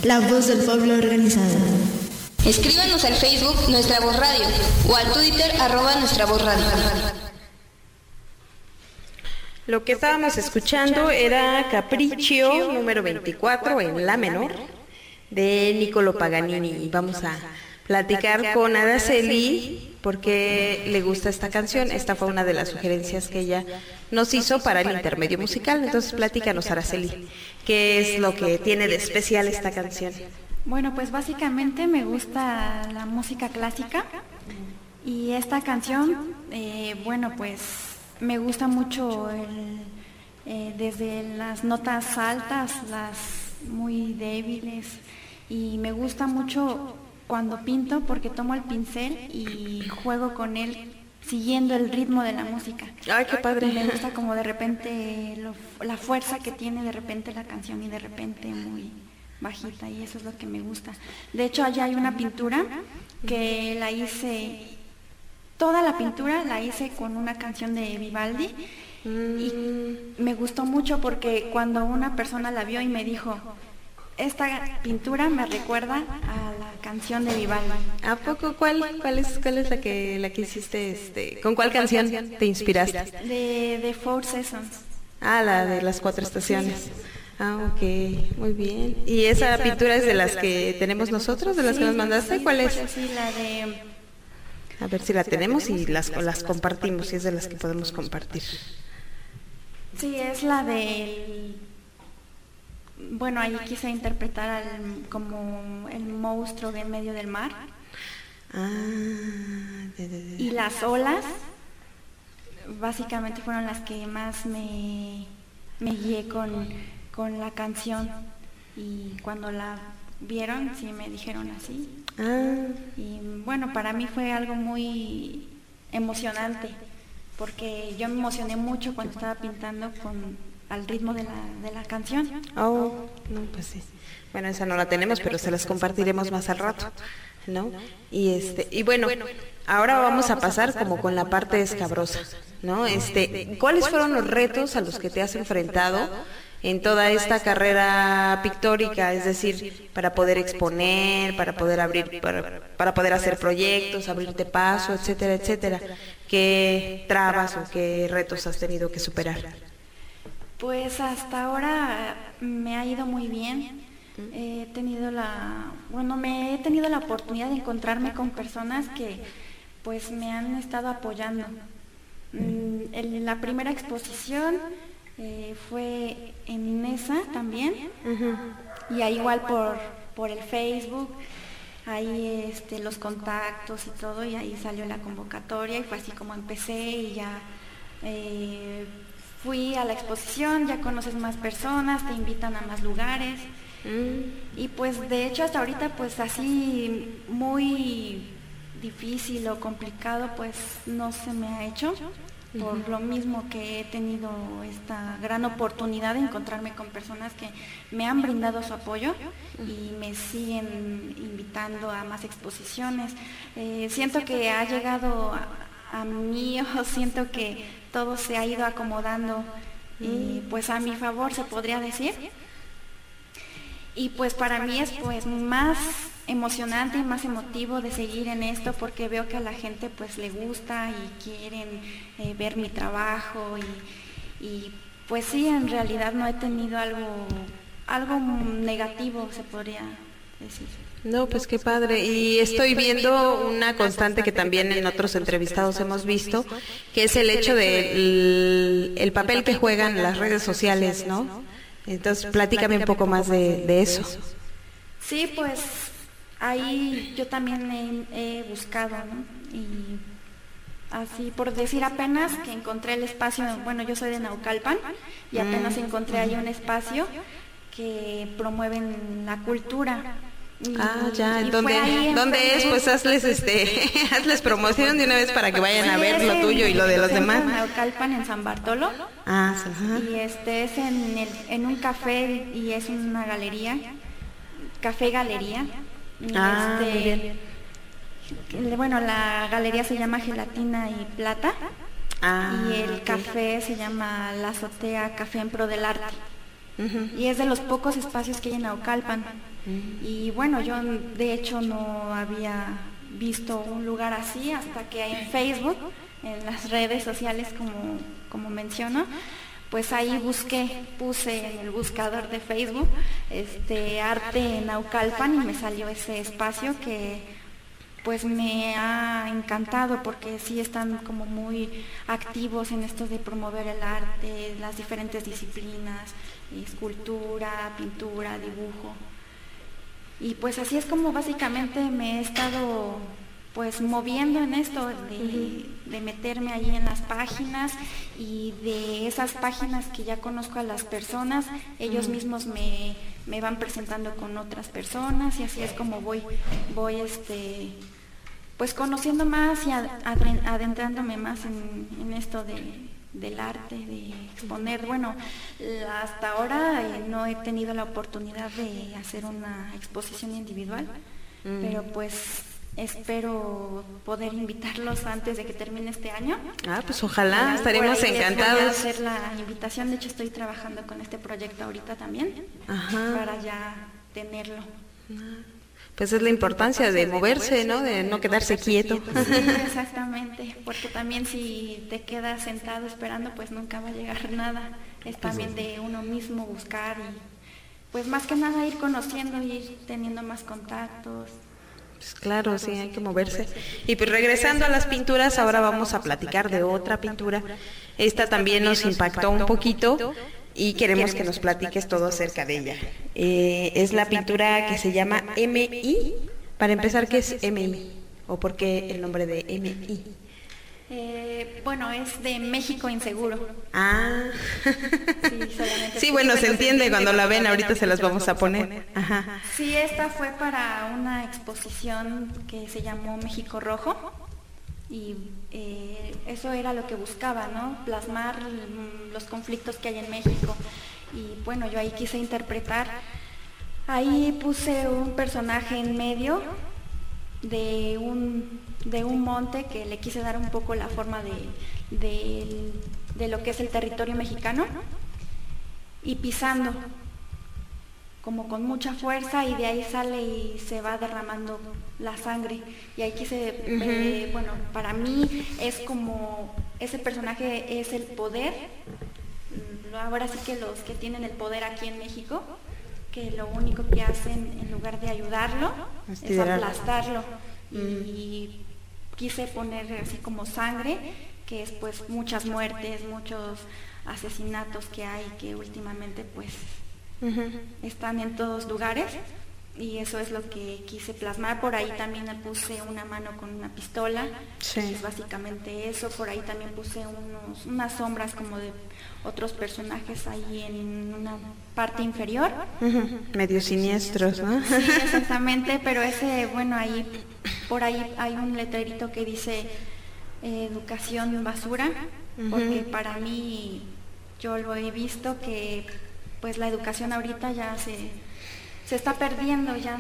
la voz del pueblo organizado. Escríbanos al Facebook Nuestra Voz Radio o al Twitter @Nuestra Voz Radio. Lo que estábamos escuchando era Capriccio número 24 en la menor de Niccolò Paganini. Y vamos a platicar con Araceli porque le gusta esta canción. Esta fue una de las sugerencias que ella nos hizo para el intermedio musical. Entonces platícanos, Araceli, ¿qué es lo que tiene de especial esta canción? Bueno, pues básicamente me gusta la música clásica y esta canción, bueno, pues me gusta mucho desde las notas altas, las muy débiles, y me gusta mucho cuando pinto porque tomo el pincel y juego con él siguiendo el ritmo de la música. ¡Ay, qué padre! Me gusta como de repente la fuerza que tiene de repente la canción y de repente muy bajita, y eso es lo que me gusta. De hecho, allá hay una pintura que la hice, toda la pintura la hice con una canción de Vivaldi y me gustó mucho porque cuando una persona la vio y me dijo, esta pintura me recuerda a la canción de Vivaldi. ¿A poco? ¿Cuál es la que hiciste? ¿Con cuál canción te inspiraste? De Four Seasons. Ah, la de las 4 estaciones. Ah, ok, muy bien. ¿Y esa pintura es de las que tenemos nosotros, de las que nos mandaste? ¿Cuál es? Sí, la de... A ver si la tenemos y las compartimos, si es de las que podemos compartir. Sí, es la del... Bueno, ahí quise interpretar como el monstruo de en medio del mar. Y las olas, básicamente fueron las que más me guié con la canción, y cuando la vieron sí me dijeron así. Y bueno, para mí fue algo muy emocionante porque yo me emocioné mucho cuando estaba pintando al ritmo de la canción. Oh, no, pues sí. Bueno, esa no la tenemos, pero se las compartiremos más al rato, ¿no? Y bueno, ahora vamos a pasar como con la parte escabrosa, ¿no? ¿Cuáles fueron los retos a los que te has enfrentado en toda esta carrera pictórica? Es decir, para poder exponer, para poder abrir, para poder hacer proyectos, abrirte paso, etcétera, etcétera. ¿Qué trabas o qué retos has tenido que superar? Pues hasta ahora me ha ido muy bien. Me he tenido la oportunidad de encontrarme con personas que pues me han estado apoyando. En la primera exposición fue en INESA también, y ahí igual por el Facebook, ahí los contactos y todo, y ahí salió la convocatoria y fue así como empecé, y ya fui a la exposición, ya conoces más personas, te invitan a más lugares. Y pues de hecho hasta ahorita pues así muy difícil o complicado pues no se me ha hecho, por lo mismo que he tenido esta gran oportunidad de encontrarme con personas que me han brindado su apoyo y me siguen invitando a más exposiciones. Siento que ha llegado a mí, o siento que todo se ha ido acomodando pues a mi favor, se podría decir. Y pues para mí es pues más emocionante y más emotivo de seguir en esto porque veo que a la gente pues le gusta y quieren ver mi trabajo y pues sí, en realidad no he tenido algo negativo, se podría decir. No, pues qué padre. Y estoy viendo una constante que también en otros entrevistados hemos visto, que es el hecho de el papel que juegan las redes sociales, ¿no? Entonces, platícame un poco más de eso. Sí, pues ahí yo también he buscado, ¿no? Y así, por decir, apenas que encontré el espacio, bueno, yo soy de Naucalpan, y apenas encontré ahí un espacio que promueven la cultura. Ya, ¿dónde es? Pues hazles promoción de una vez para que vayan a ver lo tuyo y lo de los demás. Naucalpan, en San Bartolo. Y es en un café y es una galería, Café Galería. Bien. Bueno, la galería se llama Gelatina y Plata, y el café se llama La Azotea Café en Pro del Arte. y es de los pocos espacios que hay en Naucalpan. Y bueno, yo de hecho no había visto un lugar así hasta que en Facebook, en las redes sociales como menciono, pues ahí puse en el buscador de Facebook arte en Naucalpan y me salió ese espacio que pues me ha encantado porque sí están como muy activos en esto de promover el arte, las diferentes disciplinas, escultura, pintura, dibujo. Y pues así es como básicamente me he estado pues moviendo en esto de meterme allí en las páginas, y de esas páginas que ya conozco a las personas, ellos mismos me van presentando con otras personas, y así es como voy pues conociendo más y adentrándome más en esto del arte, de exponer. Bueno, hasta ahora no he tenido la oportunidad de hacer una exposición individual, pero pues espero poder invitarlos antes de que termine este año. Pues ojalá, estaremos encantados. Voy a hacer la invitación, de hecho estoy trabajando con este proyecto ahorita también, para ya tenerlo. Pues es la importancia de moverse, ¿no? De no quedarse quieto. Sí, exactamente, porque también si te quedas sentado esperando, pues nunca va a llegar nada. Es también de uno mismo buscar y pues más que nada ir conociendo, ir teniendo más contactos. Pues claro, sí, hay que moverse. Y pues regresando a las pinturas, ahora vamos a platicar de otra pintura. Esta también nos impactó un poquito y queremos que nos platiques todo acerca de ella. Es la pintura que se llama MI. Para empezar, ¿qué es MI? ¿O por qué el nombre de MI? Bueno, es de México Inseguro. Sí, bueno, se entiende cuando la ven, ahorita se las vamos a poner. Sí, esta fue para una exposición que se llamó México Rojo, y eso era lo que buscaba, ¿no? Plasmar los conflictos que hay en México. Y bueno, yo ahí quise interpretar, ahí puse un personaje en medio de un monte que le quise dar un poco la forma de lo que es el territorio mexicano, y pisando como con mucha fuerza, y de ahí sale y se va derramando la sangre. Y ahí quise, bueno, para mí es como ese personaje es el poder. Ahora sí que los que tienen el poder aquí en México, que lo único que hacen en lugar de ayudarlo es aplastarlo. Y quise poner así como sangre, que es pues muchas muertes, muchos asesinatos que hay, que últimamente pues están en todos lugares, y eso es lo que quise plasmar. Por ahí también le puse una mano con una pistola, que es básicamente eso. Por ahí también puse unas sombras como de otros personajes ahí en una parte inferior. Medio siniestros, ¿no? Sí, exactamente, pero ese, bueno, ahí por ahí hay un letrerito que dice educación basura, porque para mí, yo lo he visto que pues la educación ahorita ya se está perdiendo, ya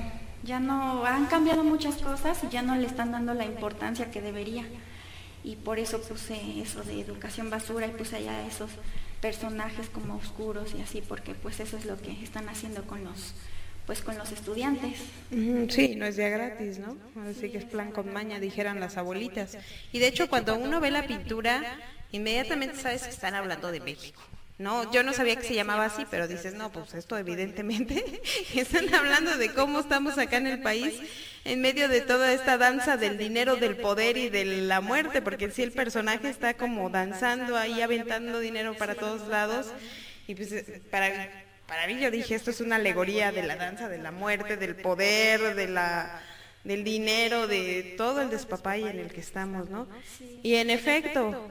no han cambiado muchas cosas y ya no le están dando la importancia que debería. Y por eso puse eso de educación basura, y puse allá esos personajes como oscuros y así, porque pues eso es lo que están haciendo con los estudiantes. Sí, no es día gratis, ¿no? Así que es plan con maña, dijeran las abuelitas. Y de hecho, cuando uno ve la pintura, inmediatamente sabes que están hablando de México. No, yo no sabía que se llamaba así, pero dices, no, pues esto evidentemente están hablando de cómo estamos acá en el país, en medio de toda esta danza del dinero, del poder y de la muerte, porque en sí el personaje está como danzando ahí, aventando dinero para todos lados, y pues para mí yo dije, esto es una alegoría de la danza, de la muerte, del poder, del dinero, de todo el despapalle en el que estamos, ¿no? Y en efecto,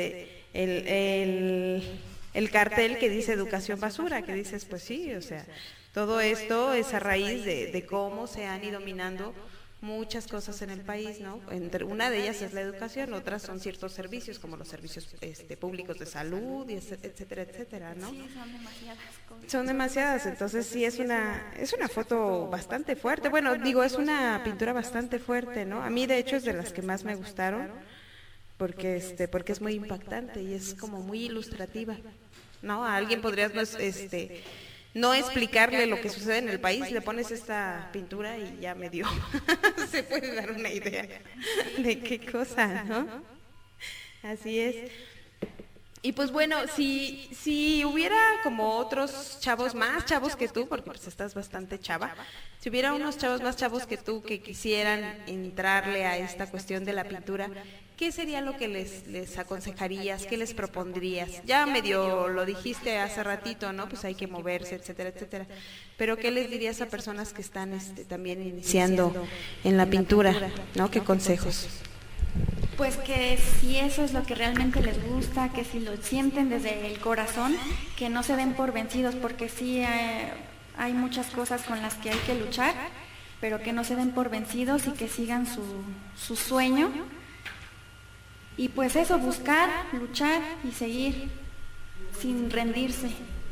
el cartel que dice educación basura, que dices, pues sí, o sea, todo esto es a raíz de cómo se han ido minando muchas cosas en el país, ¿no? Una de ellas es la educación, otras son ciertos servicios, como los servicios públicos de salud, y etcétera, etcétera, ¿no? Sí, son demasiadas cosas. Son demasiadas, entonces sí es una foto bastante fuerte, bueno, digo, es una pintura bastante fuerte, ¿no? A mí de hecho es de las que más me gustaron, porque es muy impactante y es como muy ilustrativa. ¿no? A alguien podrías no explicarle lo que sucede en el país, le pones esta pintura y ya medio se puede dar una idea de qué cosa, ¿no? Así es. Y pues bueno, si hubiera como otros chavos, más chavos que tú, porque pues estás bastante chava, si hubiera unos chavos más chavos que tú que quisieran entrarle a esta cuestión de la pintura, ¿qué sería lo que les aconsejarías? ¿Qué les propondrías? Ya medio lo dijiste hace ratito, ¿no? Pues hay que moverse, etcétera, etcétera. Pero ¿qué les dirías a personas que están también iniciando en la pintura, ¿no? ¿Qué consejos? Pues que si eso es lo que realmente les gusta, que si lo sienten desde el corazón, que no se den por vencidos, porque sí hay muchas cosas con las que hay que luchar, pero que no se den por vencidos y que sigan su sueño. Y pues eso, buscar, luchar y seguir sin rendirse.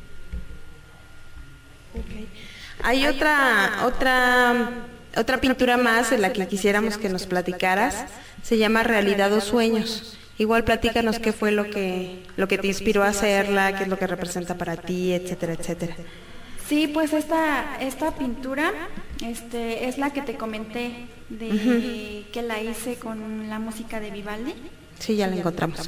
Okay. Hay otra pintura más de la que quisiéramos que nos platicaras. Se llama Realidad o Sueños. Igual platícanos qué fue lo que te inspiró a hacerla, qué es lo que representa para ti, etcétera, etcétera. Sí, pues esta pintura es la que te comenté que la hice con la música de Vivaldi. Sí, ya la encontramos.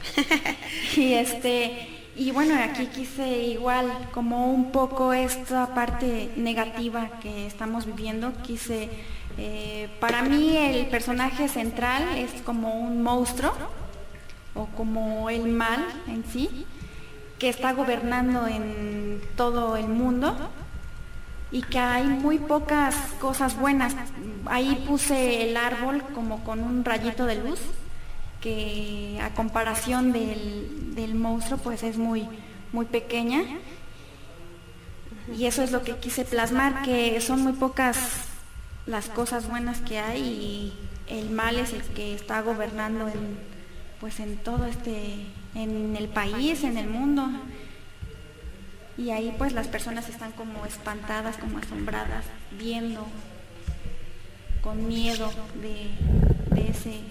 Y bueno, aquí quise igual como un poco esta parte negativa que estamos viviendo, quise para mí el personaje central es como un monstruo o como el mal en sí, que está gobernando en todo el mundo y que hay muy pocas cosas buenas. Ahí puse el árbol como con un rayito de luz, que a comparación del monstruo pues es muy, muy pequeña. Y eso es lo que quise plasmar, que son muy pocas las cosas buenas que hay y el mal es el que está gobernando en todo en el país, en el mundo. Y ahí pues las personas están como espantadas, como asombradas, viendo con miedo de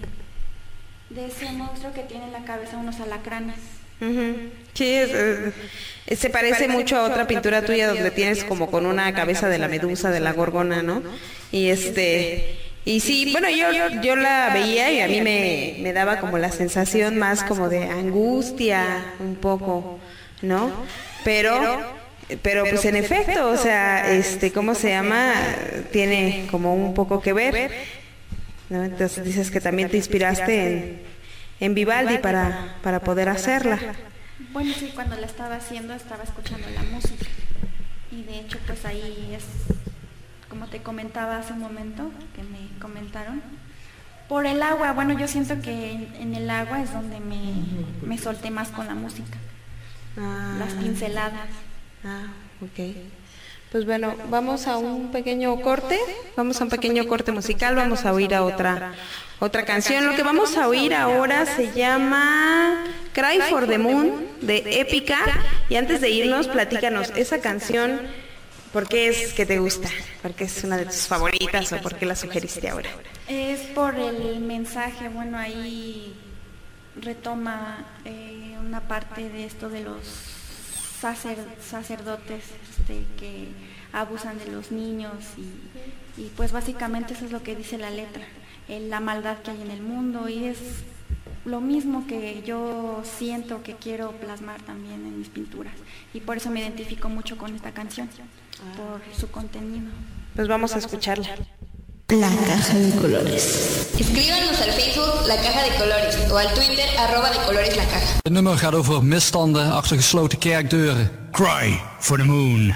ese monstruo que tiene en la cabeza unos alacranes. Sí, se parece mucho a otra pintura tuya donde tienes como con una cabeza de la medusa, de la gorgona, ¿no? Y sí, bueno, yo la veía y a mí me daba como la sensación más como de angustia, un poco, ¿no? Pero pues en efecto, o sea, ¿cómo se llama? Tiene como un poco que ver, ¿no? Entonces dices que también te inspiraste en Vivaldi para poder hacerla. Bueno, sí, cuando la estaba haciendo estaba escuchando la música y de hecho pues ahí es, como te comentaba hace un momento, que me comentaron, por el agua. Bueno, yo siento que en el agua es donde me solté más con la música, las pinceladas. Ok. Pues bueno, vamos a un pequeño corte musical, vamos a oír a otra canción. Lo que vamos a oír ahora se llama Cry for the Moon de Épica. Y antes de irnos, platícanos esa canción, ¿por qué es que te gusta? ¿Por qué es una de tus favoritas o por qué la sugeriste ahora? Es por el mensaje, bueno, ahí retoma una parte de esto de los sacerdotes que abusan de los niños y pues básicamente eso es lo que dice la letra, la maldad que hay en el mundo, y es lo mismo que yo siento que quiero plasmar también en mis pinturas, y por eso me identifico mucho con esta canción, por su contenido. Pues vamos a escucharla. La Caja de Colores. Escríbanos al Facebook La Caja de Colores o al Twitter @decolores_la_caja. Het nummer gaat over misstanden achter gesloten kerkdeuren. Cry for the Moon.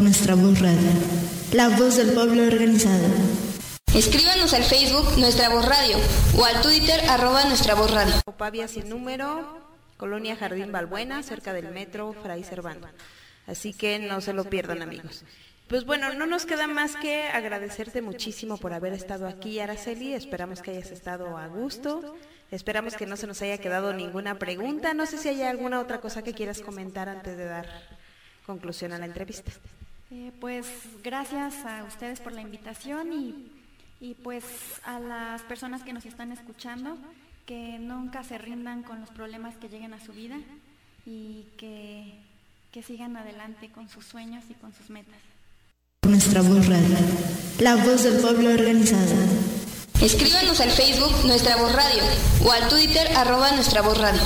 Nuestra Voz Radio, la voz del pueblo organizado. Escríbanos al Facebook Nuestra Voz Radio o al Twitter @Nuestra Voz Radio. Pavia sin número, Colonia Jardín Balbuena, cerca del metro Fray Servando. Así que no se lo pierdan, amigos. Pues bueno, no nos queda más que agradecerte muchísimo por haber estado aquí, Araceli. Esperamos que hayas estado a gusto. Esperamos que no se nos haya quedado ninguna pregunta. No sé si hay alguna otra cosa que quieras comentar antes de dar conclusión a la entrevista. Pues gracias a ustedes por la invitación y pues a las personas que nos están escuchando, que nunca se rindan con los problemas que lleguen a su vida y que sigan adelante con sus sueños y con sus metas. Nuestra Voz Radio, la voz del pueblo organizado. Escríbanos al Facebook Nuestra Voz Radio o al Twitter @Nuestra Voz Radio.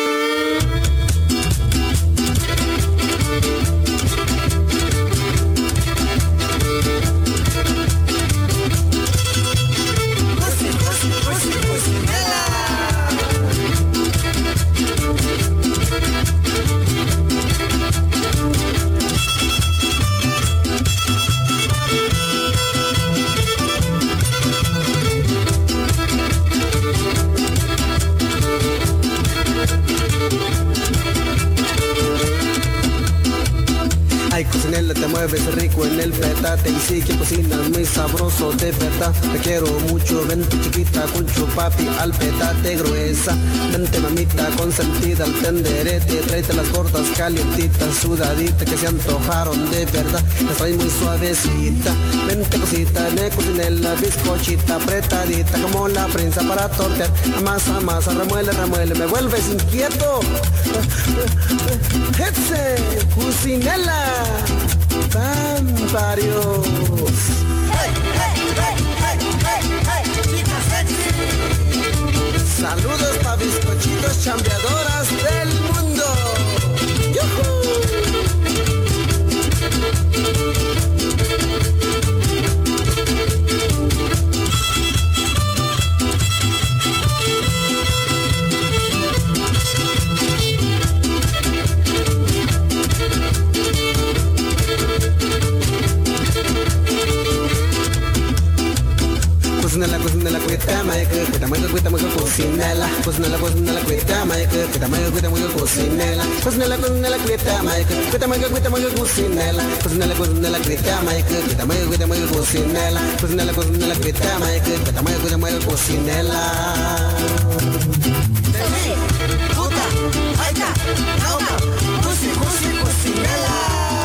Ay, cocinela, te mueves rico en el petate y sí que cocinas muy sabroso, de verdad. Te quiero mucho, vente chiquita con chupapi al petate gruesa. Vente mamita consentida al tenderete, tráete las gordas calientitas, sudaditas que se antojaron de verdad. Las traes muy suavecita, vente cosita, me cocinela, bizcochita apretadita como la prensa para tortear. Amasa, amasa, remuele, remuele, me vuelves inquieto. Etse, cocinela. Varios. Hey, hey, hey, hey, hey, hey, chicas sexy. Saludos pa' bizcochitos chambeadoras del mundo. ¡Yujú! Cocinela, cuitama, cocinela, cocinela, cuitama, cocinela, cocinela, cuitama, cocinela, cocinela, cuitama, cocinela, cocinela, cuitama, cocinela. Puta, aita, nauta, cocinela.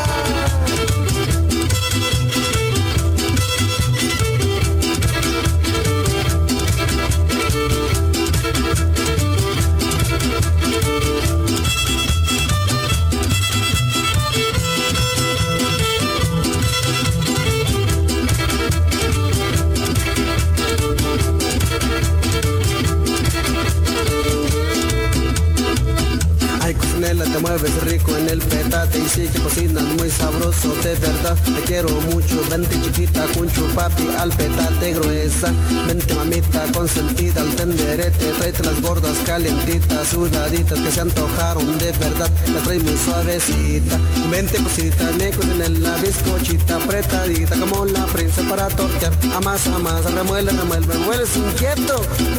Cocinela, te mueves rico en el petate y sí que cocinas muy sabroso, de verdad. Te quiero mucho, vente chiquita con chupapi al petate gruesa. Vente mamita consentida al tenderete, tráete las gordas calientitas, sudaditas que se antojaron de verdad. Las traes muy suavecita, vente cosita, me cocinela, bizcochita apretadita como la prensa para tortear. Amasa, amasa, remuele, remuele, me vuelves inquieto.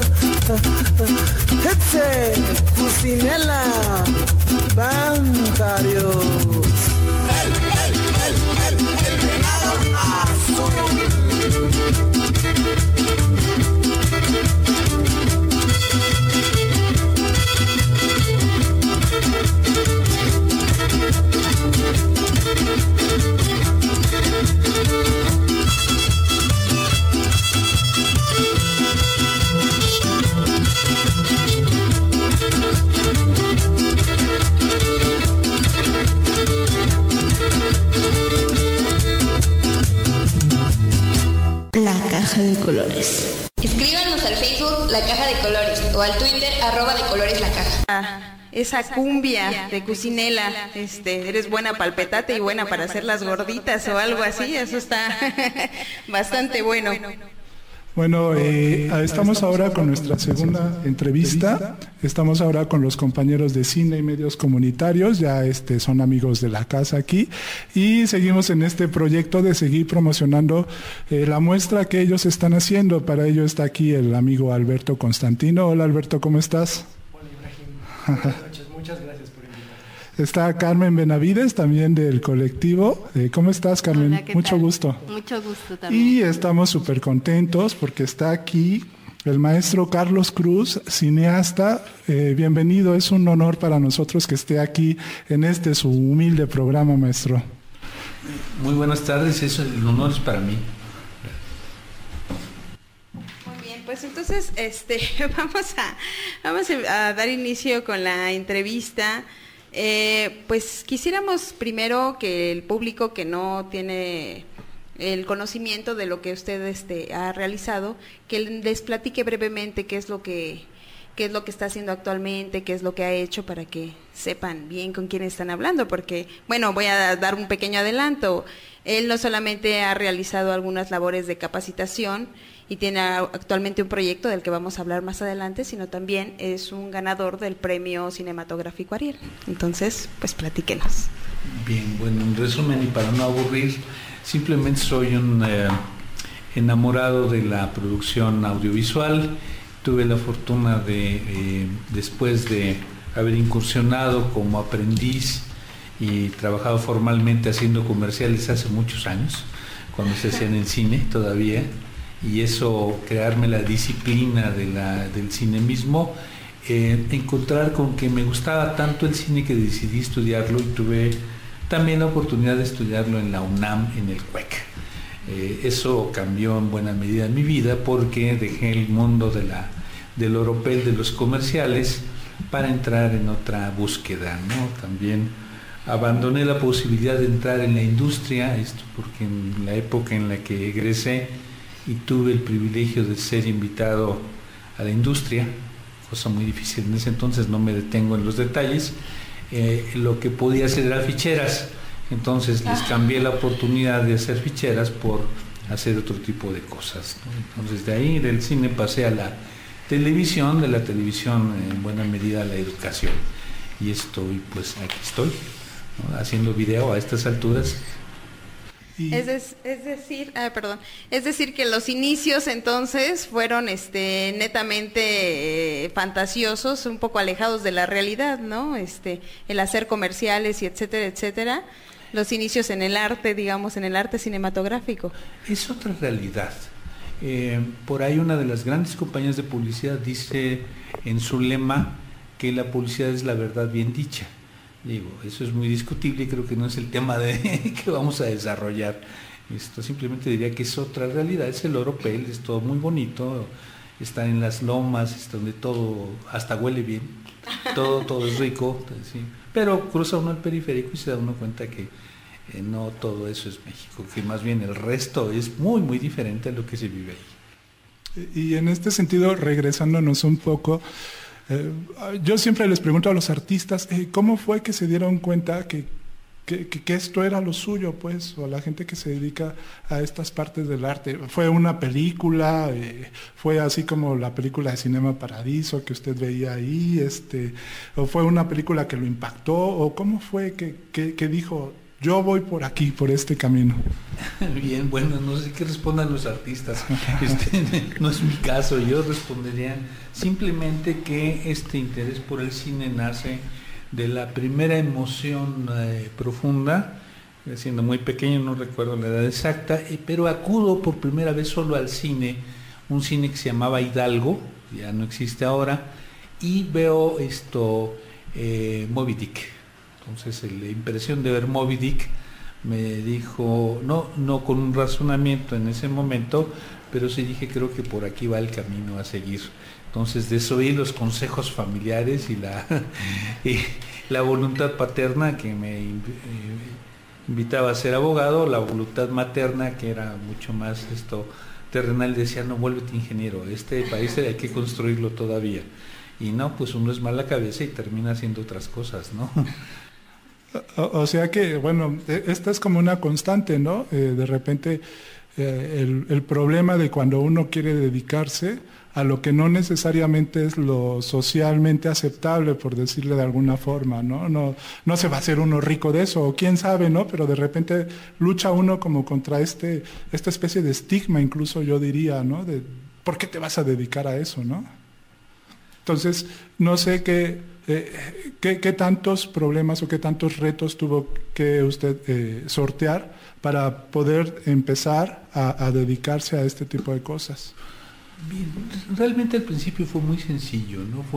Etse, cocinela. Bancarios. El venado azul. La Caja de Colores. Escríbanos al Facebook La Caja de Colores o al Twitter @de Colores La Caja. Esa cumbia de cocinela, eres buena para el petate y buena para hacer las gorditas o algo así, eso está bastante bueno. Bueno, estamos ahora con nuestra segunda entrevista. Estamos ahora con los compañeros de Cine y Medios Comunitarios, ya son amigos de la casa aquí, y seguimos en este proyecto de seguir promocionando la muestra que ellos están haciendo. Para ello está aquí el amigo Alberto Constantino. Hola Alberto, ¿cómo estás? Hola Ibrahim, buenas noches, muchas gracias por invitarme. Está Carmen Benavides, también del colectivo. ¿Cómo estás, Carmen? Hola, Mucho gusto. Mucho gusto también. Y estamos súper contentos porque está aquí el maestro Carlos Cruz, cineasta. Bienvenido, es un honor para nosotros que esté aquí en su humilde programa, maestro. Muy buenas tardes, el honor es para mí. Muy bien, pues entonces vamos a dar inicio con la entrevista. Pues quisiéramos primero que el público que no tiene el conocimiento de lo que usted ha realizado, que les platique brevemente qué es lo que está haciendo actualmente, qué es lo que ha hecho, para que sepan bien con quién están hablando, porque, bueno, voy a dar un pequeño adelanto. Él no solamente ha realizado algunas labores de capacitación y tiene actualmente un proyecto del que vamos a hablar más adelante, sino también es un ganador del Premio Cinematográfico Ariel. Entonces, pues platíquenos. Bien, bueno, en resumen y para no aburrir, simplemente soy un enamorado de la producción audiovisual. Tuve la fortuna de, después de haber incursionado como aprendiz y trabajado formalmente haciendo comerciales hace muchos años, cuando se hacían en cine todavía, y eso, crearme la disciplina del cine mismo, encontrar con que me gustaba tanto el cine que decidí estudiarlo, y tuve también la oportunidad de estudiarlo en la UNAM, en el CUEC. Eso cambió en buena medida mi vida, porque dejé el mundo del oropel de los comerciales para entrar en otra búsqueda, ¿no? También abandoné la posibilidad de entrar en la industria, porque en la época en la que egresé y tuve el privilegio de ser invitado a la industria, cosa muy difícil en ese entonces, no me detengo en los detalles, lo que podía hacer era ficheras. Entonces les cambié la oportunidad de hacer ficheras por hacer otro tipo de cosas, ¿no? Entonces de ahí, del cine, pasé a la televisión, de la televisión en buena medida a la educación, y pues aquí estoy, ¿no? Haciendo video a estas alturas. Es decir que los inicios entonces fueron netamente fantasiosos, un poco alejados de la realidad, ¿no? El hacer comerciales y etcétera, etcétera. Los inicios en el arte, digamos, en el arte cinematográfico. Es otra realidad. Por ahí una de las grandes compañías de publicidad dice en su lema que la publicidad es la verdad bien dicha. Digo, eso es muy discutible y creo que no es el tema que vamos a desarrollar. Simplemente diría que es otra realidad, es el oropel, es todo muy bonito, están en las lomas, es donde todo hasta huele bien, todo es rico, ¿sí? Pero cruza uno el periférico y se da uno cuenta que no todo eso es México, que más bien el resto es muy, muy diferente a lo que se vive ahí. Y en este sentido, regresándonos un poco, yo siempre les pregunto a los artistas, ¿cómo fue que se dieron cuenta que esto era lo suyo, pues, o a la gente que se dedica a estas partes del arte? ¿Fue una película? ¿Fue así como la película de Cinema Paradiso que usted veía ahí? ¿O fue una película que lo impactó? ¿O cómo fue que dijo, yo voy por aquí, por este camino? Bien, bueno, no sé qué respondan los artistas. No es mi caso. Yo respondería simplemente que este interés por el cine nace de la primera emoción profunda, siendo muy pequeño, no recuerdo la edad exacta, pero acudo por primera vez solo al cine, un cine que se llamaba Hidalgo, ya no existe ahora, y veo Moby Dick. Entonces la impresión de ver Moby Dick me dijo, no con un razonamiento en ese momento, pero sí dije, creo que por aquí va el camino a seguir. Entonces desoí los consejos familiares y la voluntad paterna que me invitaba a ser abogado, la voluntad materna que era mucho más terrenal, decía, no, vuélvete ingeniero, este país hay que construirlo todavía. Y no, pues uno es mala cabeza y termina haciendo otras cosas, ¿no? O sea que, bueno, esta es como una constante, ¿no? De repente el problema de cuando uno quiere dedicarse a lo que no necesariamente es lo socialmente aceptable, por decirle de alguna forma, ¿no? No se va a hacer uno rico de eso, o quién sabe, ¿no? Pero de repente lucha uno como contra esta especie de estigma, incluso yo diría, ¿no? De ¿por qué te vas a dedicar a eso, no? Entonces, no sé qué tantos problemas o qué tantos retos tuvo que usted sortear para poder empezar a dedicarse a este tipo de cosas. Bien, realmente al principio fue muy sencillo,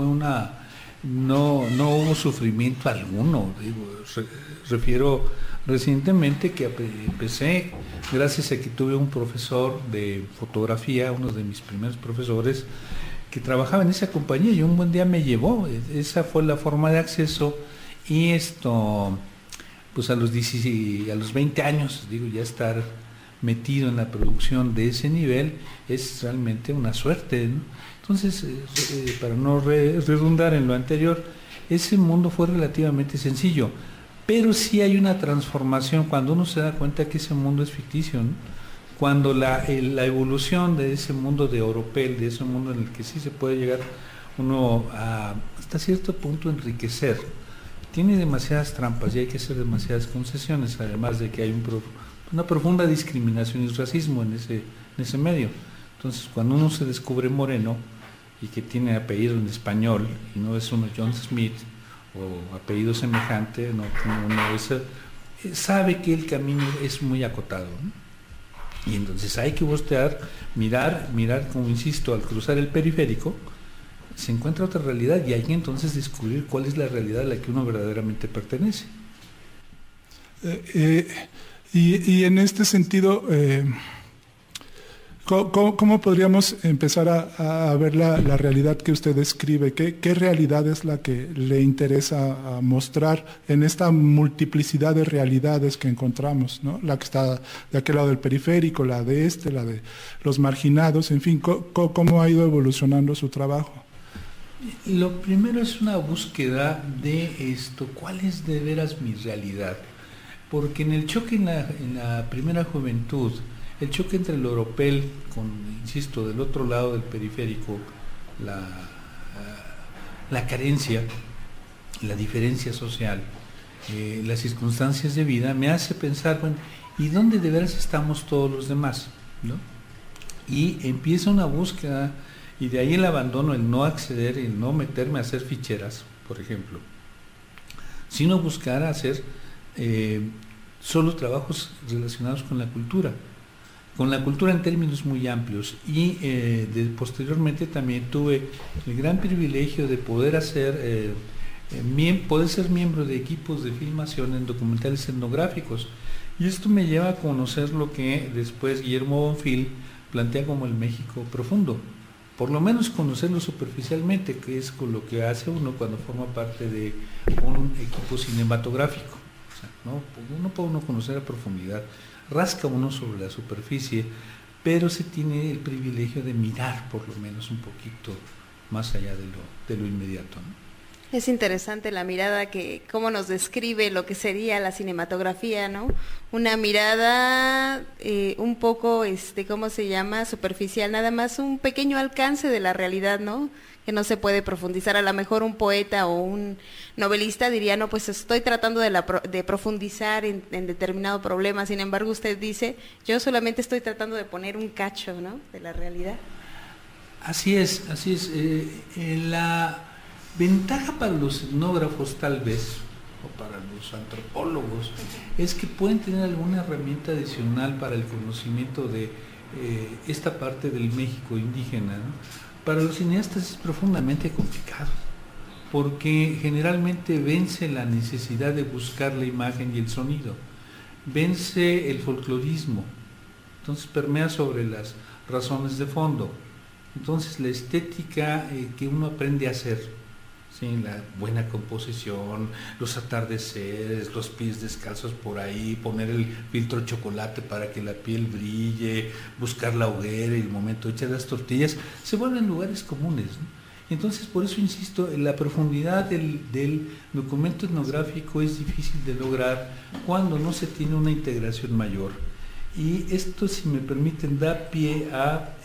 no hubo sufrimiento alguno. Refiero recientemente que empecé, gracias a que tuve un profesor de fotografía, uno de mis primeros profesores, que trabajaba en esa compañía, y un buen día me llevó. Esa fue la forma de acceso, y pues a los 20 años, ya estar metido en la producción de ese nivel es realmente una suerte, ¿no? Entonces, para no redundar en lo anterior, ese mundo fue relativamente sencillo, pero sí hay una transformación cuando uno se da cuenta que ese mundo es ficticio, ¿no? Cuando la evolución de ese mundo de oropel, de ese mundo en el que sí se puede llegar uno hasta cierto punto enriquecer, tiene demasiadas trampas y hay que hacer demasiadas concesiones, además de que hay una profunda discriminación y racismo en ese medio. Entonces, cuando uno se descubre moreno y que tiene apellido en español y no es uno John Smith o apellido semejante, no tiene uno sabe que el camino es muy acotado, ¿no? Y entonces hay que voltear, mirar, como insisto, al cruzar el periférico se encuentra otra realidad, y hay que entonces descubrir cuál es la realidad a la que uno verdaderamente pertenece. Y en este sentido, ¿cómo podríamos empezar a ver la realidad que usted describe? ¿Qué realidad es la que le interesa mostrar en esta multiplicidad de realidades que encontramos, ¿no? La que está de aquel lado del periférico, la de la de los marginados, en fin, ¿cómo ha ido evolucionando su trabajo? Lo primero es una búsqueda de ¿cuál es de veras mi realidad? Porque en el choque en la primera juventud, el choque entre el oropel con, insisto, del otro lado del periférico, la carencia, la diferencia social, las circunstancias de vida, me hace pensar, bueno, ¿y dónde de veras estamos todos los demás? ¿No? Y empieza una búsqueda, y de ahí el abandono, el no acceder, el no meterme a hacer ficheras, por ejemplo, sino buscar hacer solo trabajos relacionados con la cultura en términos muy amplios. Y posteriormente también tuve el gran privilegio de poder ser miembro de equipos de filmación en documentales etnográficos, y esto me lleva a conocer lo que después Guillermo Bonfil plantea como el México profundo, por lo menos conocerlo superficialmente, que es con lo que hace uno cuando forma parte de un equipo cinematográfico. O sea, no puede uno conocer a profundidad, rasca uno sobre la superficie, pero se tiene el privilegio de mirar por lo menos un poquito más allá de lo inmediato, ¿no? Es interesante la mirada cómo nos describe lo que sería la cinematografía, ¿no? Una mirada un poco, ¿cómo se llama? Superficial, nada más un pequeño alcance de la realidad, ¿no? Que no se puede profundizar. A lo mejor un poeta o un novelista diría, no, pues estoy tratando de profundizar en determinado problema. Sin embargo, usted dice, yo solamente estoy tratando de poner un cacho, ¿no? De la realidad. Así es. La ventaja para los etnógrafos, tal vez, o para los antropólogos, es que pueden tener alguna herramienta adicional para el conocimiento de esta parte del México indígena, ¿no? Para los cineastas es profundamente complicado, porque generalmente vence la necesidad de buscar la imagen y el sonido, vence el folclorismo, entonces permea sobre las razones de fondo. Entonces la estética que uno aprende a hacer, ¿sí? La buena composición, los atardeceres, los pies descalzos por ahí, poner el filtro chocolate para que la piel brille, buscar la hoguera y el momento de echar las tortillas, se vuelven lugares comunes, ¿no? Entonces, por eso insisto, la profundidad del documento etnográfico es difícil de lograr cuando no se tiene una integración mayor. Y esto, si me permiten, da pie a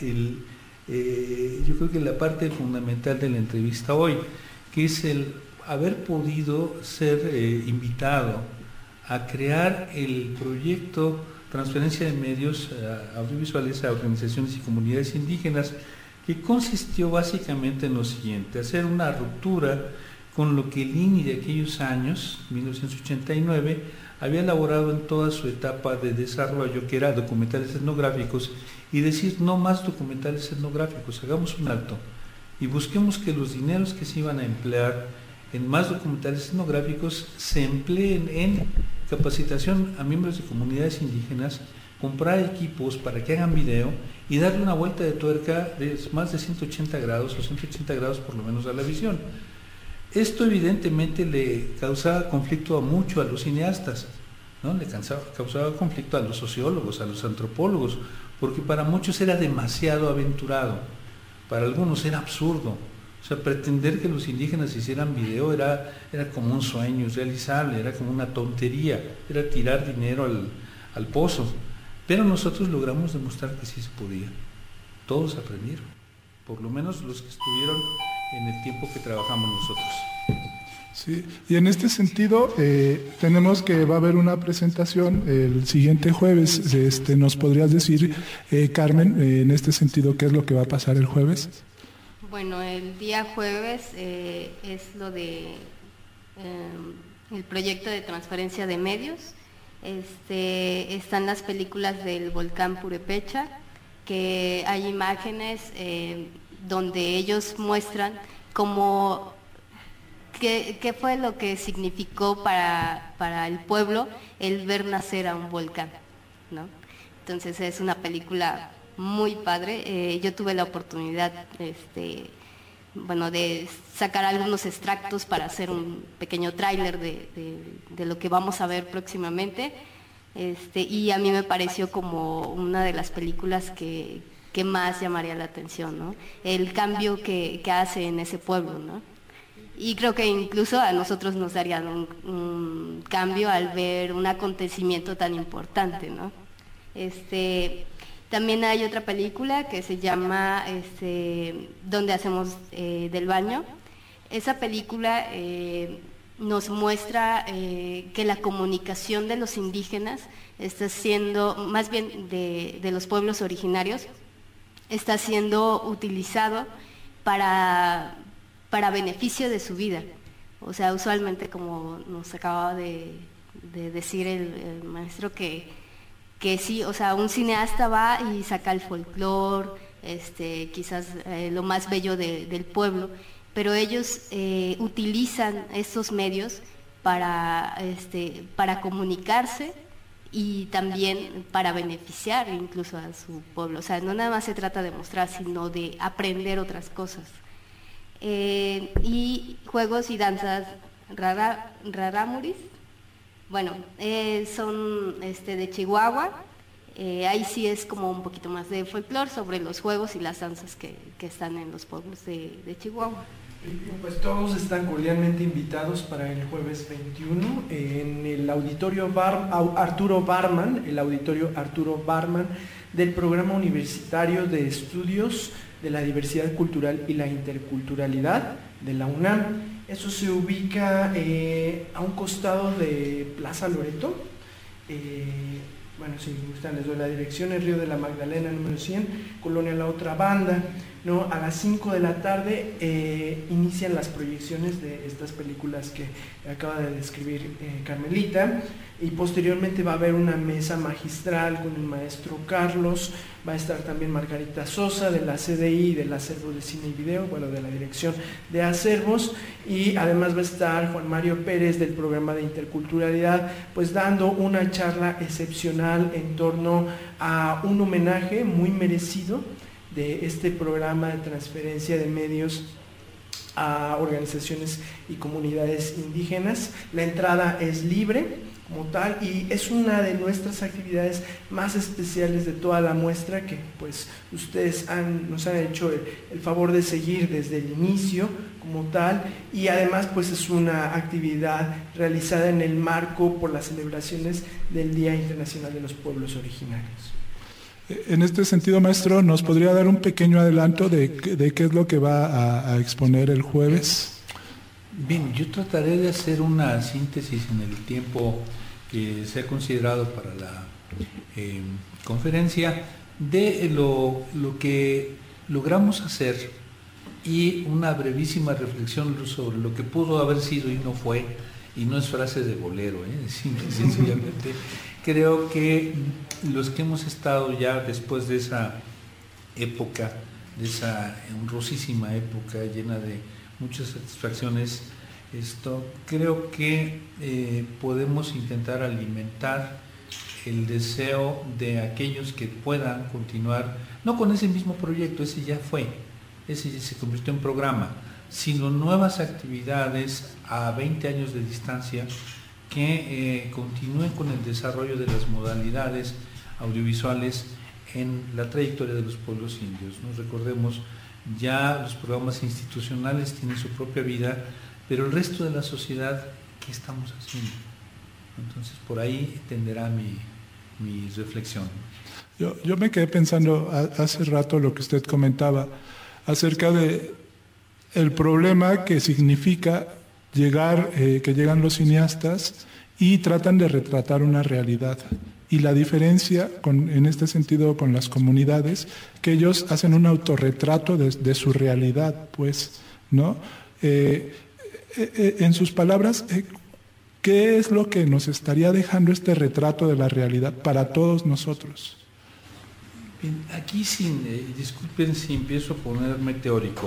yo creo que la parte fundamental de la entrevista hoy, que es el haber podido ser invitado a crear el proyecto Transferencia de Medios Audiovisuales a Organizaciones y Comunidades Indígenas, que consistió básicamente en lo siguiente: hacer una ruptura con lo que el INI de aquellos años, 1989, había elaborado en toda su etapa de desarrollo, que era documentales etnográficos, y decir: no más documentales etnográficos, hagamos un alto y busquemos que los dineros que se iban a emplear en más documentales etnográficos se empleen en capacitación a miembros de comunidades indígenas, comprar equipos para que hagan video y darle una vuelta de tuerca de más de 180 grados o 180 grados por lo menos a la visión. Esto evidentemente le causaba conflicto mucho a los cineastas, ¿no? Le causaba conflicto a los sociólogos, a los antropólogos, porque para muchos era demasiado aventurado, para algunos era absurdo. O sea, pretender que los indígenas hicieran video era como un sueño irrealizable, era como una tontería, era tirar dinero al pozo. Pero nosotros logramos demostrar que sí se podía. Todos aprendieron, por lo menos los que estuvieron en el tiempo que trabajamos nosotros. Sí, y en este sentido tenemos que va a haber una presentación el siguiente jueves. ¿Nos podrías decir, Carmen, en este sentido, qué es lo que va a pasar el jueves? Bueno, el día jueves es lo de el proyecto de transferencia de medios. Están las películas del volcán Purepecha, que hay imágenes donde ellos muestran cómo qué fue lo que significó para el pueblo el ver nacer a un volcán, ¿no? Entonces es una película muy padre. Yo tuve la oportunidad de sacar algunos extractos para hacer un pequeño tráiler de lo que vamos a ver próximamente, y a mí me pareció como una de las películas que más llamaría la atención, ¿no? El cambio que hace en ese pueblo, ¿no? Y creo que incluso a nosotros nos daría un cambio al ver un acontecimiento tan importante, ¿no? También hay otra película que se llama Donde hacemos del baño. Esa película nos muestra que la comunicación de los indígenas está siendo, más bien de los pueblos originarios, está siendo utilizado para beneficio de su vida. O sea, usualmente, como nos acababa de decir el maestro, que sí, o sea, un cineasta va y saca el folclore, quizás lo más bello del pueblo, pero ellos utilizan estos medios para comunicarse y también para beneficiar incluso a su pueblo. O sea, no nada más se trata de mostrar, sino de aprender otras cosas. Y juegos y danzas rarámuris. Bueno, son de Chihuahua. Ahí sí es como un poquito más de folclore sobre los juegos y las danzas que están en los pueblos de Chihuahua. Pues todos están cordialmente invitados para el jueves 21 en el auditorio Arturo Barman, del Programa Universitario de Estudios de la Diversidad Cultural y la Interculturalidad de la UNAM. Eso se ubica a un costado de Plaza Loreto. Bueno, si me gustan les doy la dirección: es Río de la Magdalena número 100, Colonia La Otra Banda, ¿no? A las 5 de la tarde inician las proyecciones de estas películas que acaba de describir Carmelita, y posteriormente va a haber una mesa magistral con el maestro Carlos. Va a estar también Margarita Sosa de la CDI, del Acervo de Cine y Video, bueno, de la Dirección de Acervos, y además va a estar Juan Mario Pérez del Programa de Interculturalidad, pues dando una charla excepcional en torno a un homenaje muy merecido de este programa de transferencia de medios a organizaciones y comunidades indígenas. La entrada es libre, como tal, y es una de nuestras actividades más especiales de toda la muestra que pues ustedes nos han hecho el favor de seguir desde el inicio como tal, y además pues es una actividad realizada en el marco por las celebraciones del Día Internacional de los Pueblos Originarios. En este sentido, maestro, ¿nos podría dar un pequeño adelanto de qué es lo que va a exponer el jueves? Bien, yo trataré de hacer una síntesis en el tiempo que se ha considerado para la conferencia de lo que logramos hacer y una brevísima reflexión sobre lo que pudo haber sido y no fue, y no es frase de bolero, sencillamente. Creo que los que hemos estado ya después de esa época, de esa honrosísima época llena de muchas satisfacciones, creo que podemos intentar alimentar el deseo de aquellos que puedan continuar, no con ese mismo proyecto, ese ya fue, ese ya se convirtió en programa, sino nuevas actividades a 20 años de distancia que continúen con el desarrollo de las modalidades audiovisuales en la trayectoria de los pueblos indios, ¿no? Recordemos, ya los programas institucionales tienen su propia vida, pero el resto de la sociedad, ¿qué estamos haciendo? Entonces, por ahí tenderá mi reflexión. Yo me quedé pensando hace rato lo que usted comentaba acerca de el problema que significa que llegan los cineastas y tratan de retratar una realidad. Y la diferencia en este sentido con las comunidades, que ellos hacen un autorretrato de su realidad, pues, ¿no? En sus palabras, ¿qué es lo que nos estaría dejando este retrato de la realidad para todos nosotros? Bien, aquí disculpen si empiezo a ponerme teórico.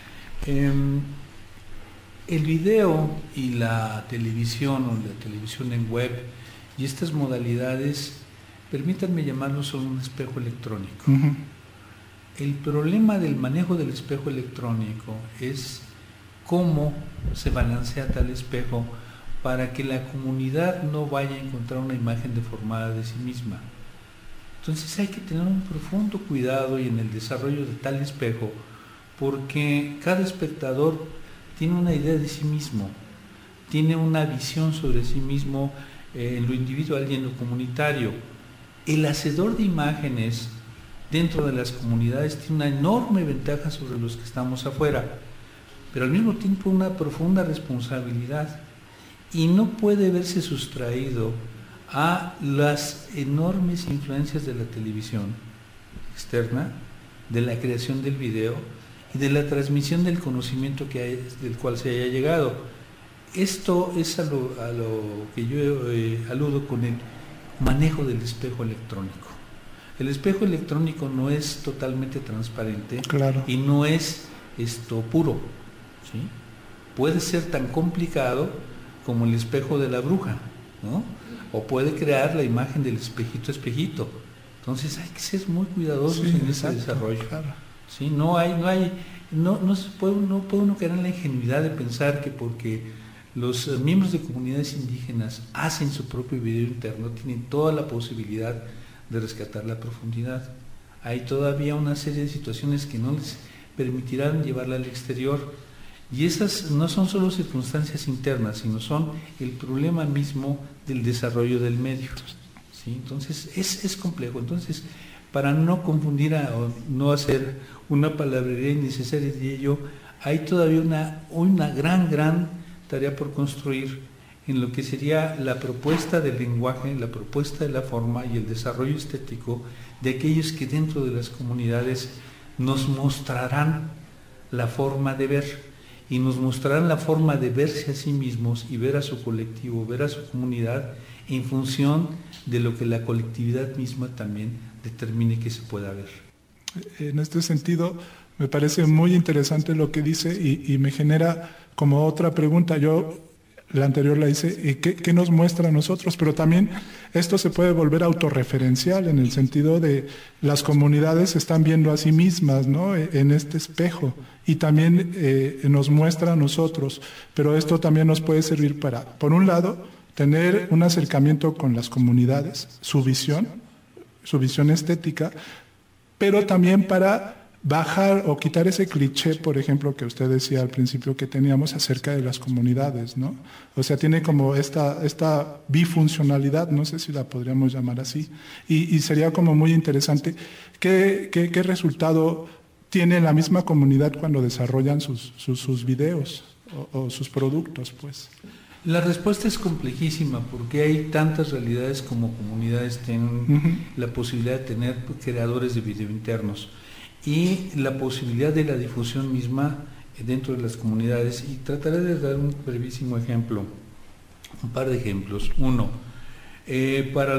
El video y la televisión o la televisión en web y estas modalidades, permítanme llamarlo solo un espejo electrónico. Uh-huh. El problema del manejo del espejo electrónico es cómo se balancea tal espejo para que la comunidad no vaya a encontrar una imagen deformada de sí misma. Entonces hay que tener un profundo cuidado y en el desarrollo de tal espejo, porque cada espectador tiene una idea de sí mismo, tiene una visión sobre sí mismo en lo individual y en lo comunitario. El hacedor de imágenes dentro de las comunidades tiene una enorme ventaja sobre los que estamos afuera, pero al mismo tiempo una profunda responsabilidad y no puede verse sustraído a las enormes influencias de la televisión externa, de la creación del video y de la transmisión del conocimiento del cual se haya llegado. Esto es a lo que yo aludo con el manejo del espejo electrónico. El espejo electrónico no es totalmente transparente, claro, y no es puro, ¿sí? Puede ser tan complicado como el espejo de la bruja, ¿no? O puede crear la imagen del espejito. Entonces hay que ser muy cuidadosos en ese desarrollo. Claro. ¿Sí? No puede uno caer en la ingenuidad de pensar que porque los miembros de comunidades indígenas hacen su propio video interno, tienen toda la posibilidad de rescatar la profundidad. Hay todavía una serie de situaciones que no les permitirán llevarla al exterior, y esas no son solo circunstancias internas, sino son el problema mismo del desarrollo del medio, ¿sí? Entonces es complejo. Entonces, para no confundir o no hacer una palabrería innecesaria de ello, hay todavía una gran tarea por construir en lo que sería la propuesta del lenguaje, la propuesta de la forma y el desarrollo estético de aquellos que dentro de las comunidades nos mostrarán la forma de ver y nos mostrarán la forma de verse a sí mismos y ver a su colectivo, ver a su comunidad en función de lo que la colectividad misma también determine que se pueda ver. En este sentido, me parece muy interesante lo que dice y me genera como otra pregunta. Yo la anterior la hice, ¿qué nos muestra a nosotros? Pero también esto se puede volver autorreferencial en el sentido de las comunidades se están viendo a sí mismas, ¿no? En este espejo, y también nos muestra a nosotros, pero esto también nos puede servir para, por un lado, tener un acercamiento con las comunidades, su visión estética, pero también para bajar o quitar ese cliché, por ejemplo, que usted decía al principio que teníamos acerca de las comunidades, ¿no? O sea, tiene como esta bifuncionalidad, no sé si la podríamos llamar así, y sería como muy interesante qué resultado tiene la misma comunidad cuando desarrollan sus videos o sus productos, pues. La respuesta es complejísima porque hay tantas realidades como comunidades tienen la posibilidad de tener creadores de video internos y la posibilidad de la difusión misma dentro de las comunidades. Y trataré de dar un brevísimo ejemplo, un par de ejemplos. Uno, para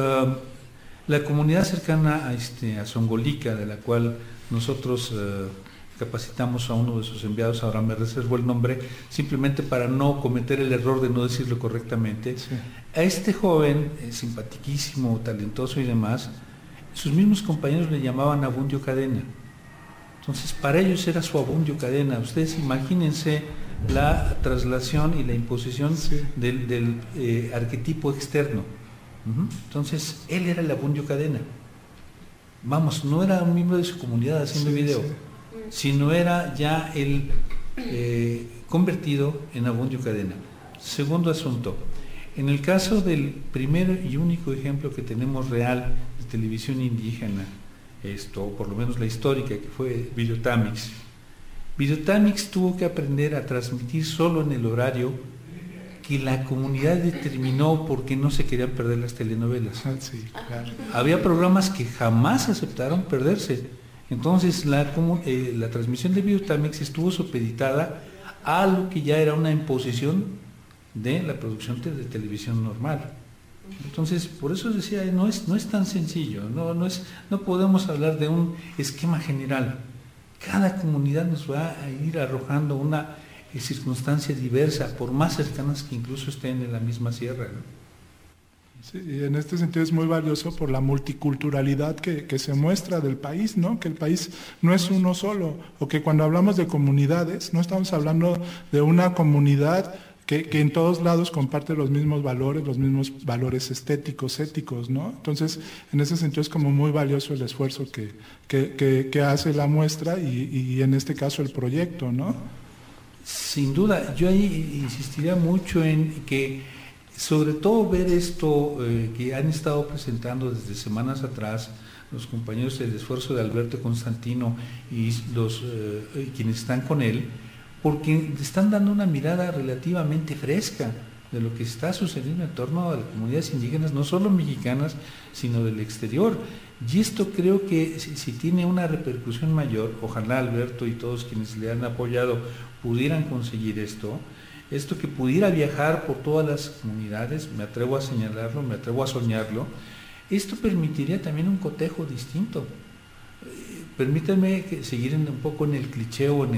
la comunidad cercana a Zongolica, de la cual nosotros capacitamos a uno de sus enviados, ahora me reservo el nombre, simplemente para no cometer el error de no decirlo correctamente. Sí. A este joven, simpatiquísimo, talentoso y demás, sus mismos compañeros le llamaban Abundio Cadena. Entonces, para ellos era su Abundio Cadena. Ustedes imagínense la traslación y la imposición del arquetipo externo. Entonces, él era el Abundio Cadena. Vamos, no era un miembro de su comunidad haciendo video, sino era ya el convertido en Abundio Cadena. Segundo asunto, en el caso del primer y único ejemplo que tenemos real de televisión indígena, por lo menos la histórica, que fue Videotamix. Videotamix tuvo que aprender a transmitir solo en el horario que la comunidad determinó porque no se querían perder las telenovelas. Sí, claro. Había programas que jamás aceptaron perderse. Entonces la transmisión de Videotamix estuvo supeditada a lo que ya era una imposición de la producción de televisión normal. Entonces, por eso decía, no es tan sencillo, no podemos hablar de un esquema general. Cada comunidad nos va a ir arrojando una circunstancia diversa, por más cercanas que incluso estén en la misma sierra, ¿no? Sí, y en este sentido es muy valioso por la multiculturalidad que se muestra del país, ¿no? Que el país no es uno solo, o que cuando hablamos de comunidades, no estamos hablando de una comunidad que en todos lados comparte los mismos valores estéticos, éticos, ¿no? Entonces, en ese sentido es como muy valioso el esfuerzo que hace la muestra y en este caso el proyecto, ¿no? Sin duda, yo ahí insistiría mucho en que, sobre todo ver esto que han estado presentando desde semanas atrás los compañeros del esfuerzo de Alberto Constantino y quienes están con él, porque están dando una mirada relativamente fresca de lo que está sucediendo en torno a las comunidades indígenas, no solo mexicanas, sino del exterior. Y esto creo que si tiene una repercusión mayor, ojalá Alberto y todos quienes le han apoyado pudieran conseguir esto que pudiera viajar por todas las comunidades, me atrevo a señalarlo, me atrevo a soñarlo. Esto permitiría también un cotejo distinto. Permítanme seguir un poco en el cliché o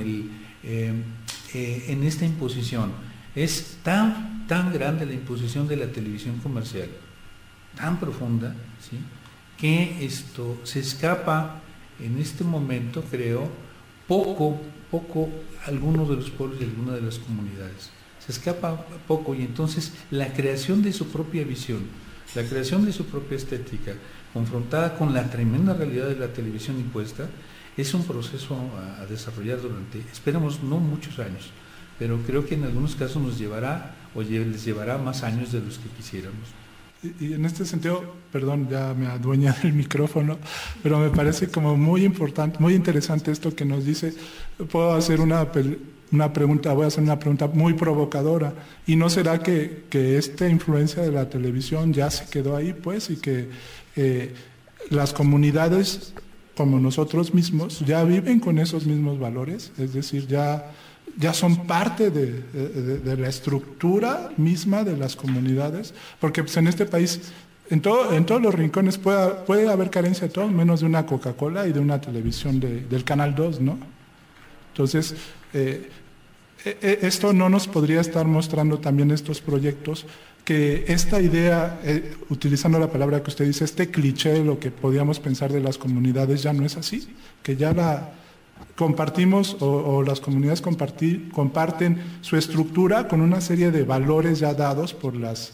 en esta imposición. Es tan grande la imposición de la televisión comercial, tan profunda, ¿sí?, que esto se escapa en este momento, creo, poco a algunos de los pueblos y algunas de las comunidades. Se escapa poco, y entonces la creación de su propia visión, la creación de su propia estética, confrontada con la tremenda realidad de la televisión impuesta, es un proceso a desarrollar durante, esperemos, no muchos años, pero creo que en algunos casos nos llevará o les llevará más años de los que quisiéramos. Y en este sentido, perdón, ya me adueña del micrófono, pero me parece como muy importante, muy interesante esto que nos dice. Puedo hacer una pregunta, voy a hacer una pregunta muy provocadora. ¿Y no será que esta influencia de la televisión ya se quedó ahí, pues, y que las comunidades como nosotros mismos ya viven con esos mismos valores? Es decir, ya son parte de la estructura misma de las comunidades, porque pues, en este país, en todos los rincones puede haber carencia de todo, menos de una Coca-Cola y de una televisión del Canal 2, ¿no? Entonces, esto no nos podría estar mostrando también estos proyectos, que esta idea, utilizando la palabra que usted dice, este cliché de lo que podíamos pensar de las comunidades ya no es así, que ya compartimos o las comunidades comparten su estructura con una serie de valores ya dados por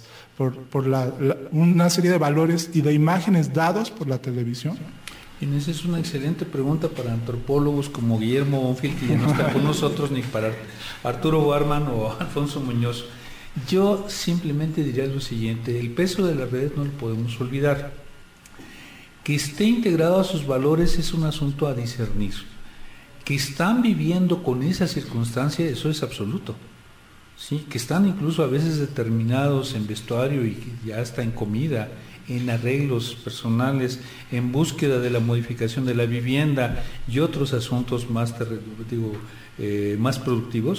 una serie de valores y de imágenes dados por la televisión? Esa es una excelente pregunta para antropólogos como Guillermo Bonfil, que ya no está con nosotros, ni para Arturo Warman o Alfonso Muñoz. Yo simplemente diría lo siguiente: el peso de las redes no lo podemos olvidar. Que esté integrado a sus valores es un asunto a discernir. Que están viviendo con esa circunstancia, eso es absoluto. ¿Sí? Que están incluso a veces determinados en vestuario y que ya está en comida, en arreglos personales, en búsqueda de la modificación de la vivienda y otros asuntos más, más productivos,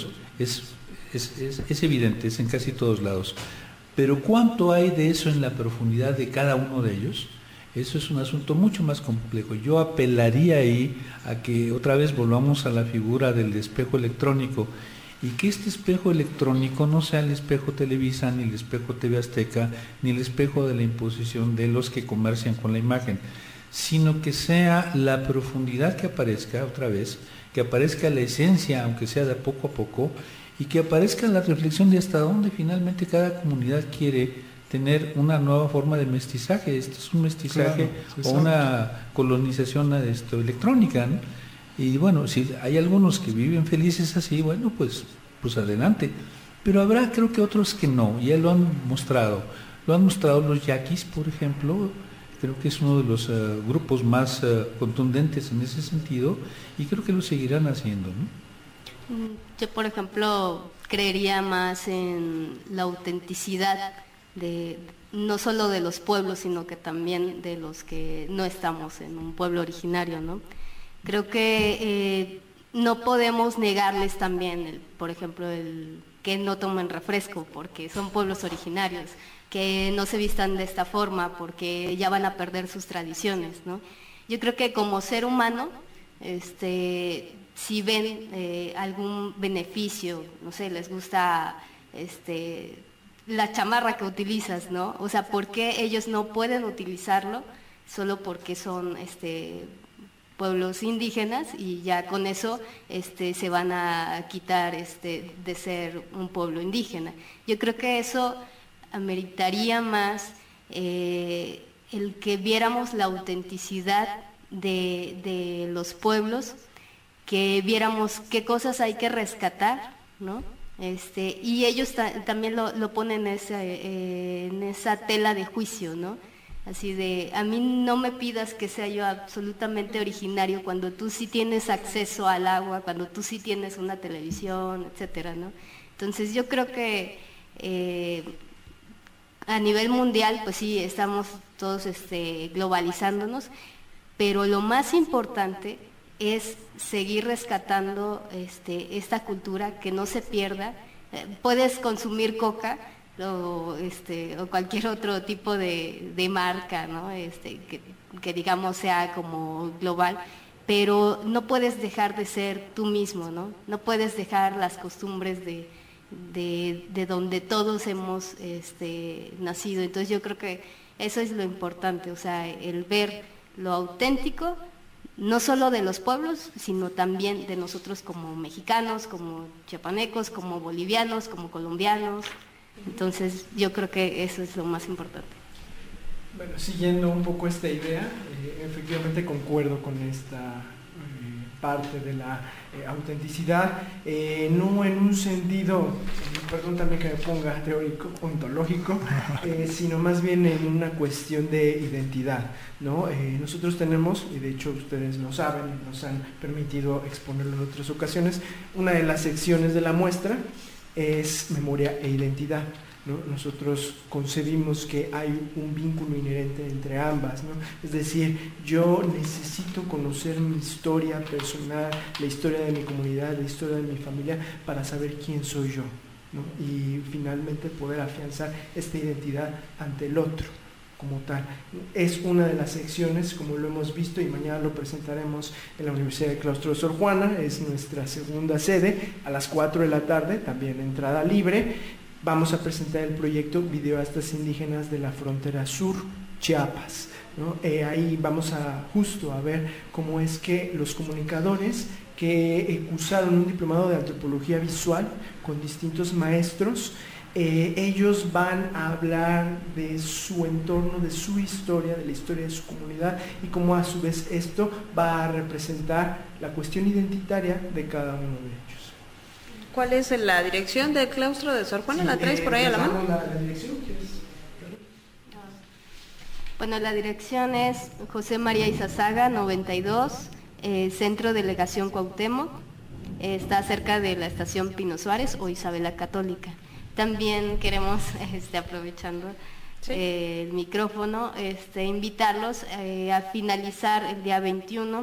es evidente, es en casi todos lados. Pero ¿cuánto hay de eso en la profundidad de cada uno de ellos? Eso es un asunto mucho más complejo. Yo apelaría ahí a que otra vez volvamos a la figura del espejo electrónico, y que este espejo electrónico no sea el espejo Televisa, ni el espejo TV Azteca, ni el espejo de la imposición de los que comercian con la imagen, sino que sea la profundidad que aparezca otra vez, que aparezca la esencia, aunque sea de poco a poco, y que aparezca la reflexión de hasta dónde finalmente cada comunidad quiere tener una nueva forma de mestizaje. Esto es un mestizaje, claro, o una colonización electrónica, ¿no? Y bueno, si hay algunos que viven felices así, bueno, pues adelante. Pero habrá, creo que otros que no, ya lo han mostrado. Lo han mostrado los yaquis, por ejemplo. Creo que es uno de los grupos más contundentes en ese sentido, y creo que lo seguirán haciendo, ¿no? Yo, por ejemplo, creería más en la autenticidad no solo de los pueblos, sino que también de los que no estamos en un pueblo originario, ¿no? Creo que no podemos negarles también, por ejemplo, el que no tomen refresco porque son pueblos originarios, que no se vistan de esta forma porque ya van a perder sus tradiciones, ¿no? Yo creo que como ser humano, si ven algún beneficio, no sé, les gusta la chamarra que utilizas, ¿no? O sea, ¿por qué ellos no pueden utilizarlo solo porque son pueblos indígenas y ya con eso se van a quitar de ser un pueblo indígena? Yo creo que eso ameritaría más el que viéramos la autenticidad de los pueblos, que viéramos qué cosas hay que rescatar, ¿no? Y ellos también lo ponen en esa tela de juicio, ¿no? Así de, a mí no me pidas que sea yo absolutamente originario cuando tú sí tienes acceso al agua, cuando tú sí tienes una televisión, etcétera, ¿no? Entonces yo creo que a nivel mundial, pues sí, estamos todos globalizándonos, pero lo más importante es seguir rescatando esta cultura, que no se pierda. Puedes consumir coca o cualquier otro tipo de marca, ¿no? Que digamos sea como global, pero no puedes dejar de ser tú mismo, ¿no? No puedes dejar las costumbres de donde todos hemos nacido. Entonces yo creo que eso es lo importante, o sea, el ver lo auténtico, no solo de los pueblos, sino también de nosotros como mexicanos, como chiapanecos, como bolivianos, como colombianos. Entonces yo creo que eso es lo más importante. Bueno, siguiendo un poco esta idea, efectivamente concuerdo con esta parte de la autenticidad, no en un sentido, perdón también que me ponga teórico, ontológico, sino más bien en una cuestión de identidad, ¿no? Nosotros tenemos, y de hecho ustedes lo saben, nos han permitido exponerlo en otras ocasiones, una de las secciones de la muestra es memoria e identidad, ¿no? Nosotros concebimos que hay un vínculo inherente entre ambas, ¿no? Es decir, yo necesito conocer mi historia personal, la historia de mi comunidad, la historia de mi familia, para saber quién soy yo, ¿no? Y finalmente poder afianzar esta identidad ante el otro como tal. Es una de las secciones, como lo hemos visto, y mañana lo presentaremos en la Universidad de Claustro de Sor Juana. Es nuestra segunda sede, a las 4 de la tarde, también entrada libre. Vamos a presentar el proyecto Videoastas Indígenas de la Frontera Sur, Chiapas, ¿no? Ahí vamos justo a ver cómo es que los comunicadores que cursaron un diplomado de antropología visual con distintos maestros. Ellos van a hablar de su entorno, de su historia, de la historia de su comunidad y cómo a su vez esto va a representar la cuestión identitaria de cada uno de ellos. ¿Cuál es la dirección del claustro de Sor Juana? ¿La traes por ahí a la mano? La dirección, ¿quieres? Bueno, la dirección es José María Izazaga, 92, Centro Delegación Cuauhtémoc. Está cerca de la estación Pino Suárez o Isabela Católica. También queremos, aprovechando el micrófono, invitarlos a finalizar el día 21,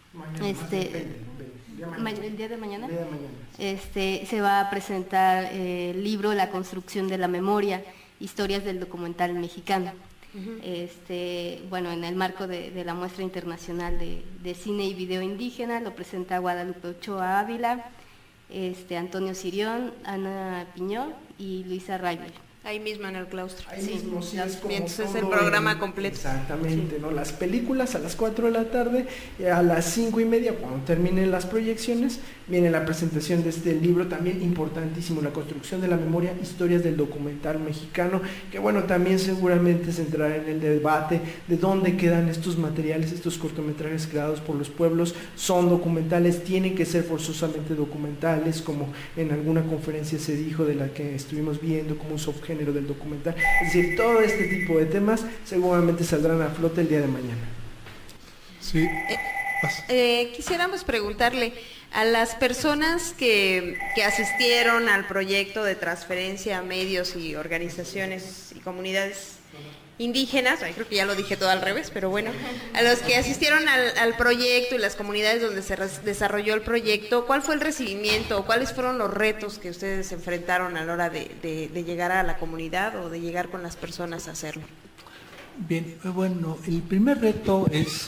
el día de mañana, se va a presentar el libro La construcción de la memoria, historias del documental mexicano. Bueno, en el marco de la muestra internacional de cine y video indígena, lo presenta Guadalupe Ochoa Ávila, Antonio Sirión, Ana Piñó y Luisa Raimel. Ahí mismo en el claustro. Ahí mismo, sí, es el programa completo. Exactamente, ¿no? Las películas a las 4 de la tarde, a las 5:30, cuando terminen las proyecciones, viene la presentación de este libro también importantísimo, La construcción de la memoria, historias del documental mexicano, que bueno, también seguramente se entrará en el debate de dónde quedan estos materiales, estos cortometrajes creados por los pueblos. Son documentales, tienen que ser forzosamente documentales, como en alguna conferencia se dijo de la que estuvimos viendo, como un subgénero del documental. Es decir, todo este tipo de temas seguramente saldrán a flote el día de mañana. Sí. Quisiéramos preguntarle a las personas que asistieron al proyecto de transferencia a medios y organizaciones y comunidades indígenas, creo que ya lo dije todo al revés, pero bueno, a los que asistieron al proyecto y las comunidades donde se desarrolló el proyecto, ¿cuál fue el recibimiento? ¿Cuáles fueron los retos que ustedes enfrentaron a la hora de llegar a la comunidad o de llegar con las personas a hacerlo? Bien, bueno, el primer reto es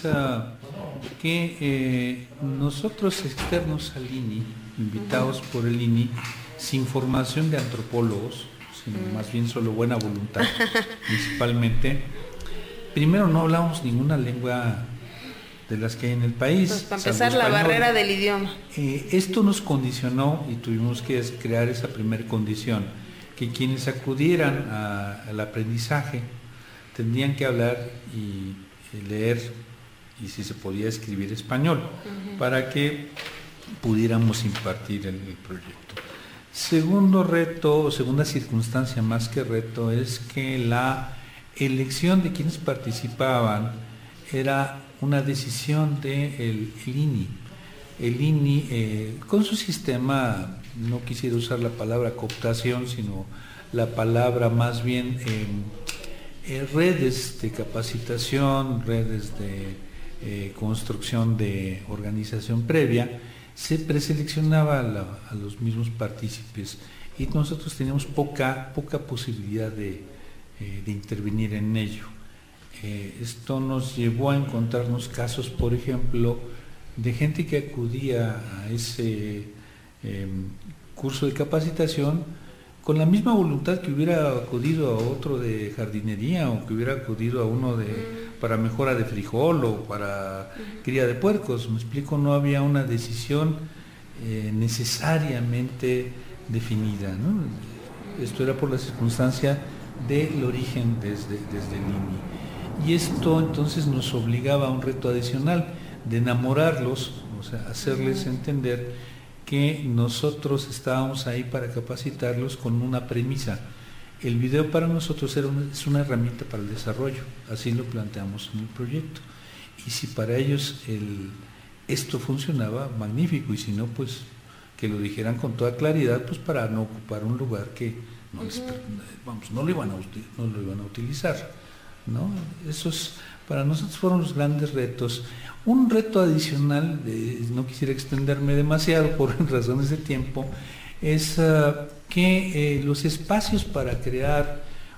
que nosotros externos al INI, invitados por el INI, sin formación de antropólogos, sino más bien solo buena voluntad, principalmente. Primero, no hablamos ninguna lengua de las que hay en el país. Pues para empezar, la barrera del idioma. Esto nos condicionó y tuvimos que crear esa primera condición, que quienes acudieran al aprendizaje tendrían que hablar y leer, y si se podía escribir español, para que pudiéramos impartir el proyecto. Segundo reto, segunda circunstancia más que reto, es que la elección de quienes participaban era una decisión del INI. El INI, con su sistema, no quisiera usar la palabra cooptación, sino la palabra más bien redes de capacitación, redes de construcción de organización previa, se preseleccionaba a los mismos partícipes y nosotros teníamos poca posibilidad de intervenir en ello. Esto nos llevó a encontrarnos casos, por ejemplo, de gente que acudía a ese curso de capacitación con la misma voluntad que hubiera acudido a otro de jardinería o que hubiera acudido a uno para mejora de frijol o para cría de puercos. Me explico, no había una decisión necesariamente definida, ¿no? Esto era por la circunstancia del origen desde el INI. Y esto entonces nos obligaba a un reto adicional de enamorarlos, o sea, hacerles entender que nosotros estábamos ahí para capacitarlos con una premisa. El video para nosotros es una herramienta para el desarrollo, así lo planteamos en el proyecto. Y si para ellos esto funcionaba, magnífico, y si no, pues que lo dijeran con toda claridad, pues para no ocupar un lugar que no lo iban a utilizar, ¿no? Esos para nosotros fueron los grandes retos. Un reto adicional, no quisiera extenderme demasiado por razones de tiempo, es que los espacios para crear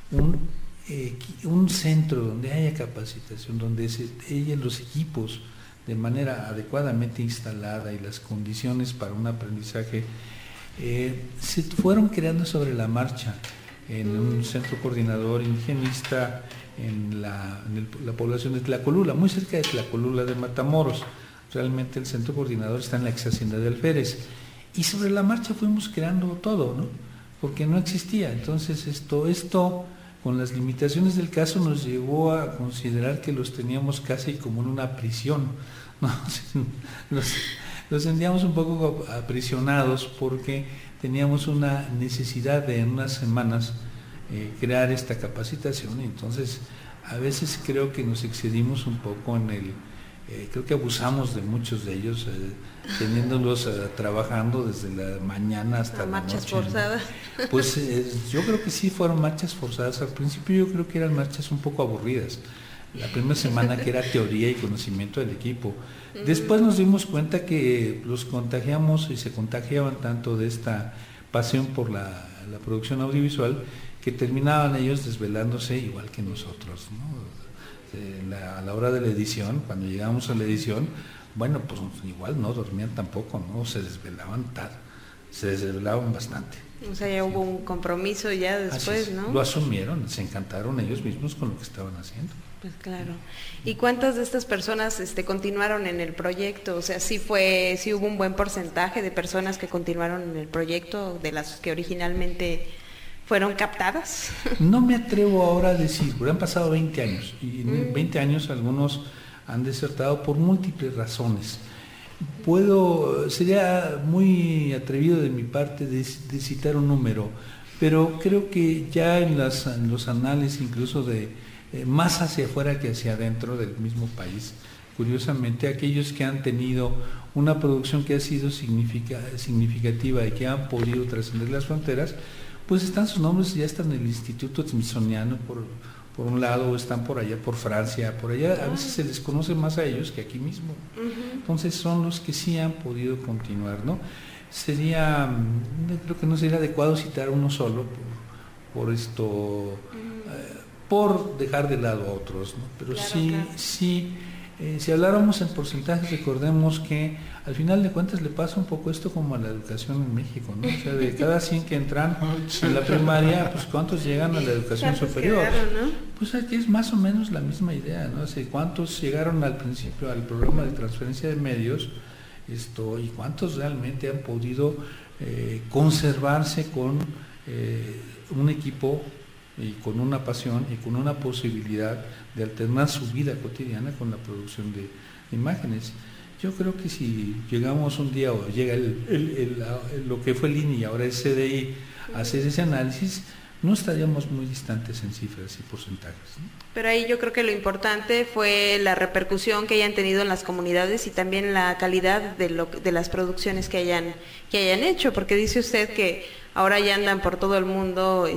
un centro donde haya capacitación, donde haya los equipos de manera adecuadamente instalada y las condiciones para un aprendizaje se fueron creando sobre la marcha en un centro coordinador indigenista en la población de Tlacolula, muy cerca de Tlacolula de Matamoros. realmente el centro coordinador está en la ex hacienda de Alférez. Y sobre la marcha fuimos creando todo, ¿no? Porque no existía. Entonces esto con las limitaciones del caso nos llevó a considerar que los teníamos casi como en una prisión, ¿no? Los sentíamos un poco aprisionados porque teníamos una necesidad de en unas semanas crear esta capacitación. Entonces a veces creo que nos excedimos un poco en creo que abusamos de muchos de ellos, teniéndolos trabajando desde la mañana hasta la marchas noche. Forzadas. Pues yo creo que sí fueron marchas forzadas. Al principio yo creo que eran marchas un poco aburridas. La primera semana que era teoría y conocimiento del equipo. Después nos dimos cuenta que los contagiamos y se contagiaban tanto de esta pasión por la producción audiovisual que terminaban ellos desvelándose igual que nosotros, ¿no? A la hora de la edición, cuando llegábamos a la edición, bueno, pues igual no dormían tampoco, ¿no? Se desvelaban bastante. O sea, ya hubo un compromiso ya después, ¿no? Lo asumieron, se encantaron ellos mismos con lo que estaban haciendo. Pues claro. ¿Y cuántas de estas personas continuaron en el proyecto? O sea, sí hubo un buen porcentaje de personas que continuaron en el proyecto, de las que originalmente fueron captadas. No me atrevo ahora a decir, porque han pasado 20 años, y en 20 años algunos han desertado por múltiples razones. Sería muy atrevido de mi parte de citar un número, pero creo que ya en los anales, incluso de más hacia afuera que hacia adentro del mismo país, curiosamente aquellos que han tenido una producción que ha sido significativa y que han podido trascender las fronteras, pues están sus nombres, ya están en el Instituto Smithsoniano por un lado, o están por allá, por Francia, por allá, a veces se les conoce más a ellos que aquí mismo. Entonces son los que sí han podido continuar, ¿no? Creo que no sería adecuado citar uno solo por dejar de lado a otros, ¿no? Pero claro, sí, si habláramos en porcentajes, recordemos que al final de cuentas le pasa un poco esto como a la educación en México, ¿no? O sea, de cada 100 que entran en la primaria, pues ¿cuántos llegan a la educación superior? Quedaron, ¿no? Pues aquí es más o menos la misma idea, ¿no? O sea, ¿cuántos llegaron al principio al programa de transferencia de medios y cuántos realmente han podido conservarse con un equipo y con una pasión y con una posibilidad de alternar su vida cotidiana con la producción de imágenes? Yo creo que si llegamos un día o llega lo que fue el INI y ahora es CDI a hacer ese análisis, no estaríamos muy distantes en cifras y porcentajes, ¿no? Pero ahí yo creo que lo importante fue la repercusión que hayan tenido en las comunidades y también la calidad de las producciones que hayan hecho, porque dice usted que ahora ya andan por todo el mundo,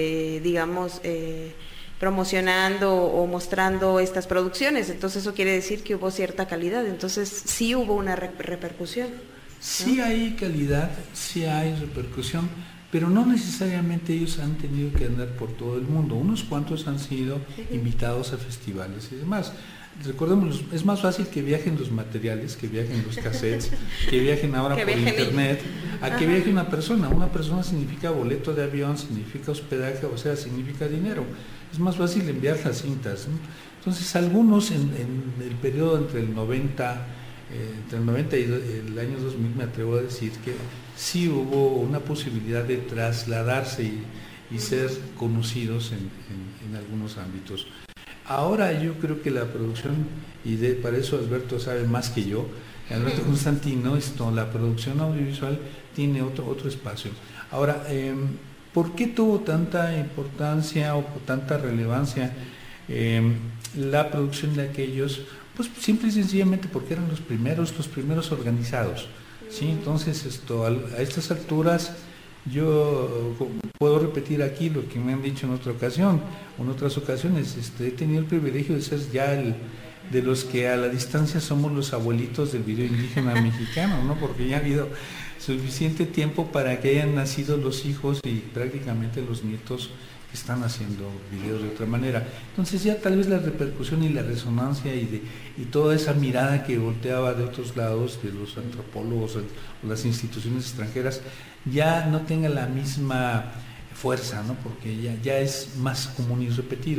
promocionando o mostrando estas producciones, entonces eso quiere decir que hubo cierta calidad, entonces sí hubo una repercusión, ¿no? Sí hay calidad, sí hay repercusión, pero no necesariamente ellos han tenido que andar por todo el mundo. Unos cuantos han sido invitados a festivales y demás. Recordemos, es más fácil que viajen los materiales, que viajen los cassettes, que viajen ahora por internet, a que viaje una persona. Una persona significa boleto de avión, significa hospedaje, o sea, significa dinero. Es más fácil enviar las cintas, ¿no? Entonces, algunos en el periodo entre el 90 y el año 2000, me atrevo a decir que sí hubo una posibilidad de trasladarse y ser conocidos en algunos ámbitos. Ahora yo creo que la producción, para eso Alberto sabe más que yo, Alberto Constantino, la producción audiovisual tiene otro espacio. Ahora, ¿por qué tuvo tanta importancia o tanta relevancia la producción de aquellos? Pues simple y sencillamente porque eran los primeros organizados, ¿sí? Entonces a estas alturas yo puedo repetir aquí lo que me han dicho en otras ocasiones, he tenido el privilegio de ser ya de los que a la distancia somos los abuelitos del video indígena mexicano, ¿no? Porque ya ha habido suficiente tiempo para que hayan nacido los hijos y prácticamente los nietos que están haciendo videos de otra manera. Entonces ya tal vez la repercusión y la resonancia y toda esa mirada que volteaba de otros lados, de los antropólogos o las instituciones extranjeras, ya no tenga la misma fuerza, ¿no? Porque ya es más común y repetido.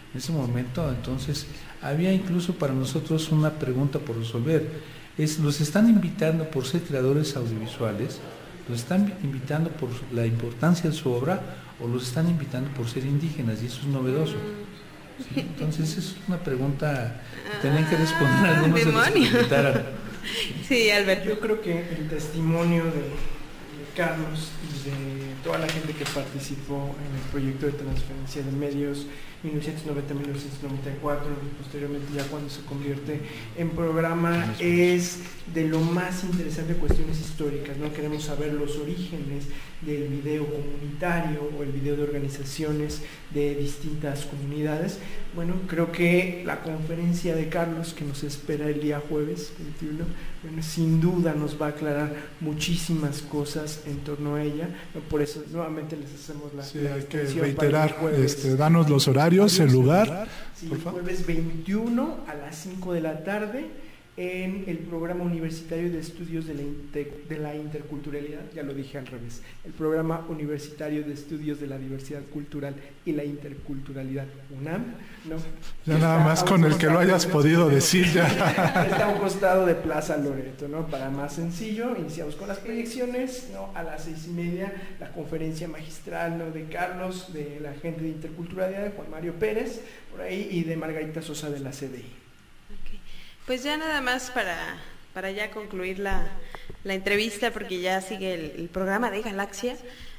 en ese momento. Entonces había incluso para nosotros una pregunta por resolver. ¿Los están invitando por ser creadores audiovisuales? ¿Los están invitando por la importancia de su obra? ¿O los están invitando por ser indígenas? Y eso es novedoso. ¿Sí? Entonces es una pregunta que tenían que responder algunos de los que invitaran. Sí, Alberto. Yo creo que el testimonio de Carlos y de toda la gente que participó en el proyecto de transferencia de medios 1990-1994, posteriormente ya cuando se convierte en programa, es de lo más interesante de cuestiones históricas, ¿no? Queremos saber los orígenes del video comunitario o el video de organizaciones de distintas comunidades. Bueno, creo que la conferencia de Carlos, que nos espera el día jueves 21, bueno, sin duda nos va a aclarar muchísimas cosas en torno a ella. Por eso nuevamente les hacemos la hay que reiterar, danos los horarios, el lugar. Sí, por favor. Jueves 21 a las 5 de la tarde en el Programa Universitario de Estudios de la Interculturalidad, ya lo dije al revés, el Programa Universitario de Estudios de la Diversidad Cultural y la Interculturalidad, UNAM, ¿no? Ya nada más con el que lo hayas podido decir ya. Está a un costado de Plaza Loreto, ¿no? Para más sencillo, iniciamos con las proyecciones, ¿no? A las 6:30, la conferencia magistral, ¿no? De Carlos, de la gente de Interculturalidad, de Juan Mario Pérez, por ahí, y de Margarita Sosa de la CDI. Pues ya nada más para ya concluir la entrevista, porque ya sigue el programa de Galaxia,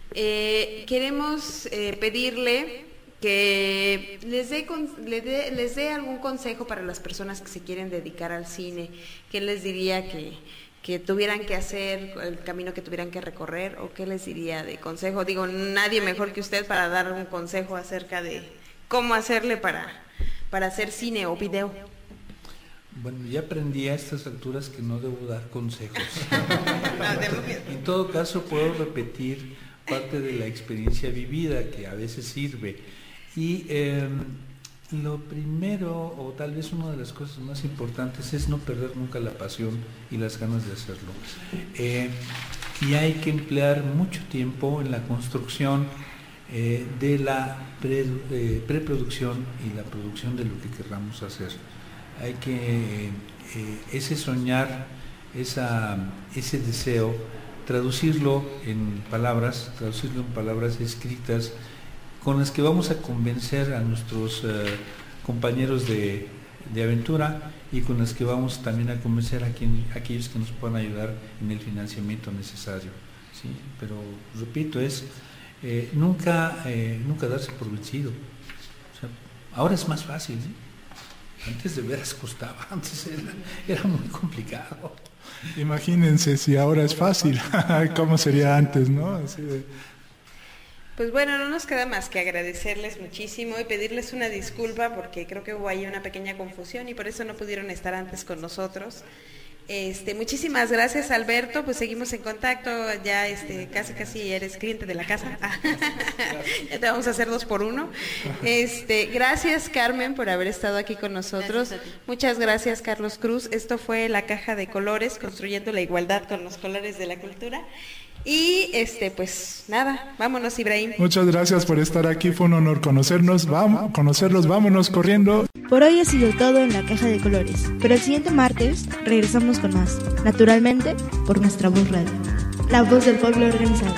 queremos pedirle que les dé algún consejo para las personas que se quieren dedicar al cine. ¿Qué les diría que tuvieran que hacer, el camino que tuvieran que recorrer, o qué les diría de consejo? Digo, nadie mejor que usted para dar un consejo acerca de cómo hacerle para hacer cine o video. Bueno, ya aprendí a estas alturas que no debo dar consejos. En todo caso, puedo repetir parte de la experiencia vivida, que a veces sirve. Y lo primero, o tal vez una de las cosas más importantes, es no perder nunca la pasión y las ganas de hacerlo. Y hay que emplear mucho tiempo en la construcción de la preproducción y la producción de lo que querramos hacer. Hay que ese soñar, ese deseo, traducirlo en palabras escritas con las que vamos a convencer a nuestros compañeros de aventura, y con las que vamos también a convencer a aquellos que nos puedan ayudar en el financiamiento necesario. ¿Sí? Pero repito, es nunca darse por vencido. O sea, ahora es más fácil, ¿sí? Antes de veras costaba, antes era muy complicado. Imagínense si ahora es fácil, ¿cómo sería antes, no? Así de... Pues bueno, no nos queda más que agradecerles muchísimo y pedirles una disculpa, porque creo que hubo ahí una pequeña confusión y por eso no pudieron estar antes con nosotros. Muchísimas gracias, Alberto, pues seguimos en contacto, ya casi eres cliente de la casa. Ya te vamos a hacer 2 por 1. Gracias, Carmen, por haber estado aquí con nosotros. Muchas gracias, Carlos Cruz. Esto fue La Caja de Colores, construyendo la igualdad con los colores de la cultura. Y pues nada, vámonos, Ibrahim. Muchas gracias por estar aquí, fue un honor conocerlos, vámonos corriendo. Por hoy ha sido todo en La Caja de Colores, pero el siguiente martes regresamos con más, naturalmente por nuestra voz radio, la voz del pueblo organizado.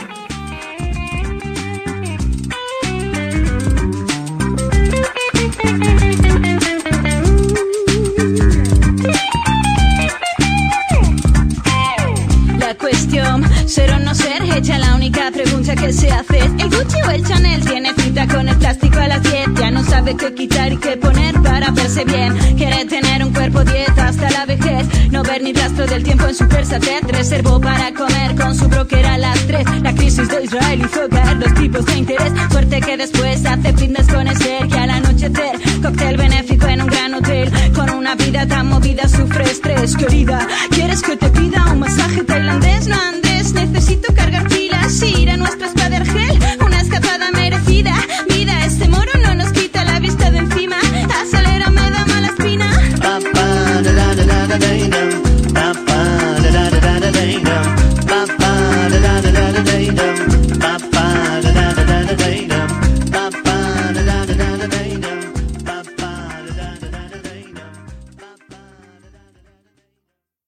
Cuestión, ser o no ser, hecha la única pregunta que se hace es: ¿el Gucci o el Chanel? Tiene cita con el plástico a las 10, ya no sabe qué quitar y qué poner para verse bien. Quiere tener un cuerpo 10 hasta la vejez, no ver ni rastro del tiempo en su Versatec. Reservó para comer con su broker a las 3. La crisis de Israel hizo caer los tipos de interés. Suerte que después hace fitness con Esther, y al anochecer cóctel benéfico en un gran hotel. Con una vida tan movida sufre estrés, querida.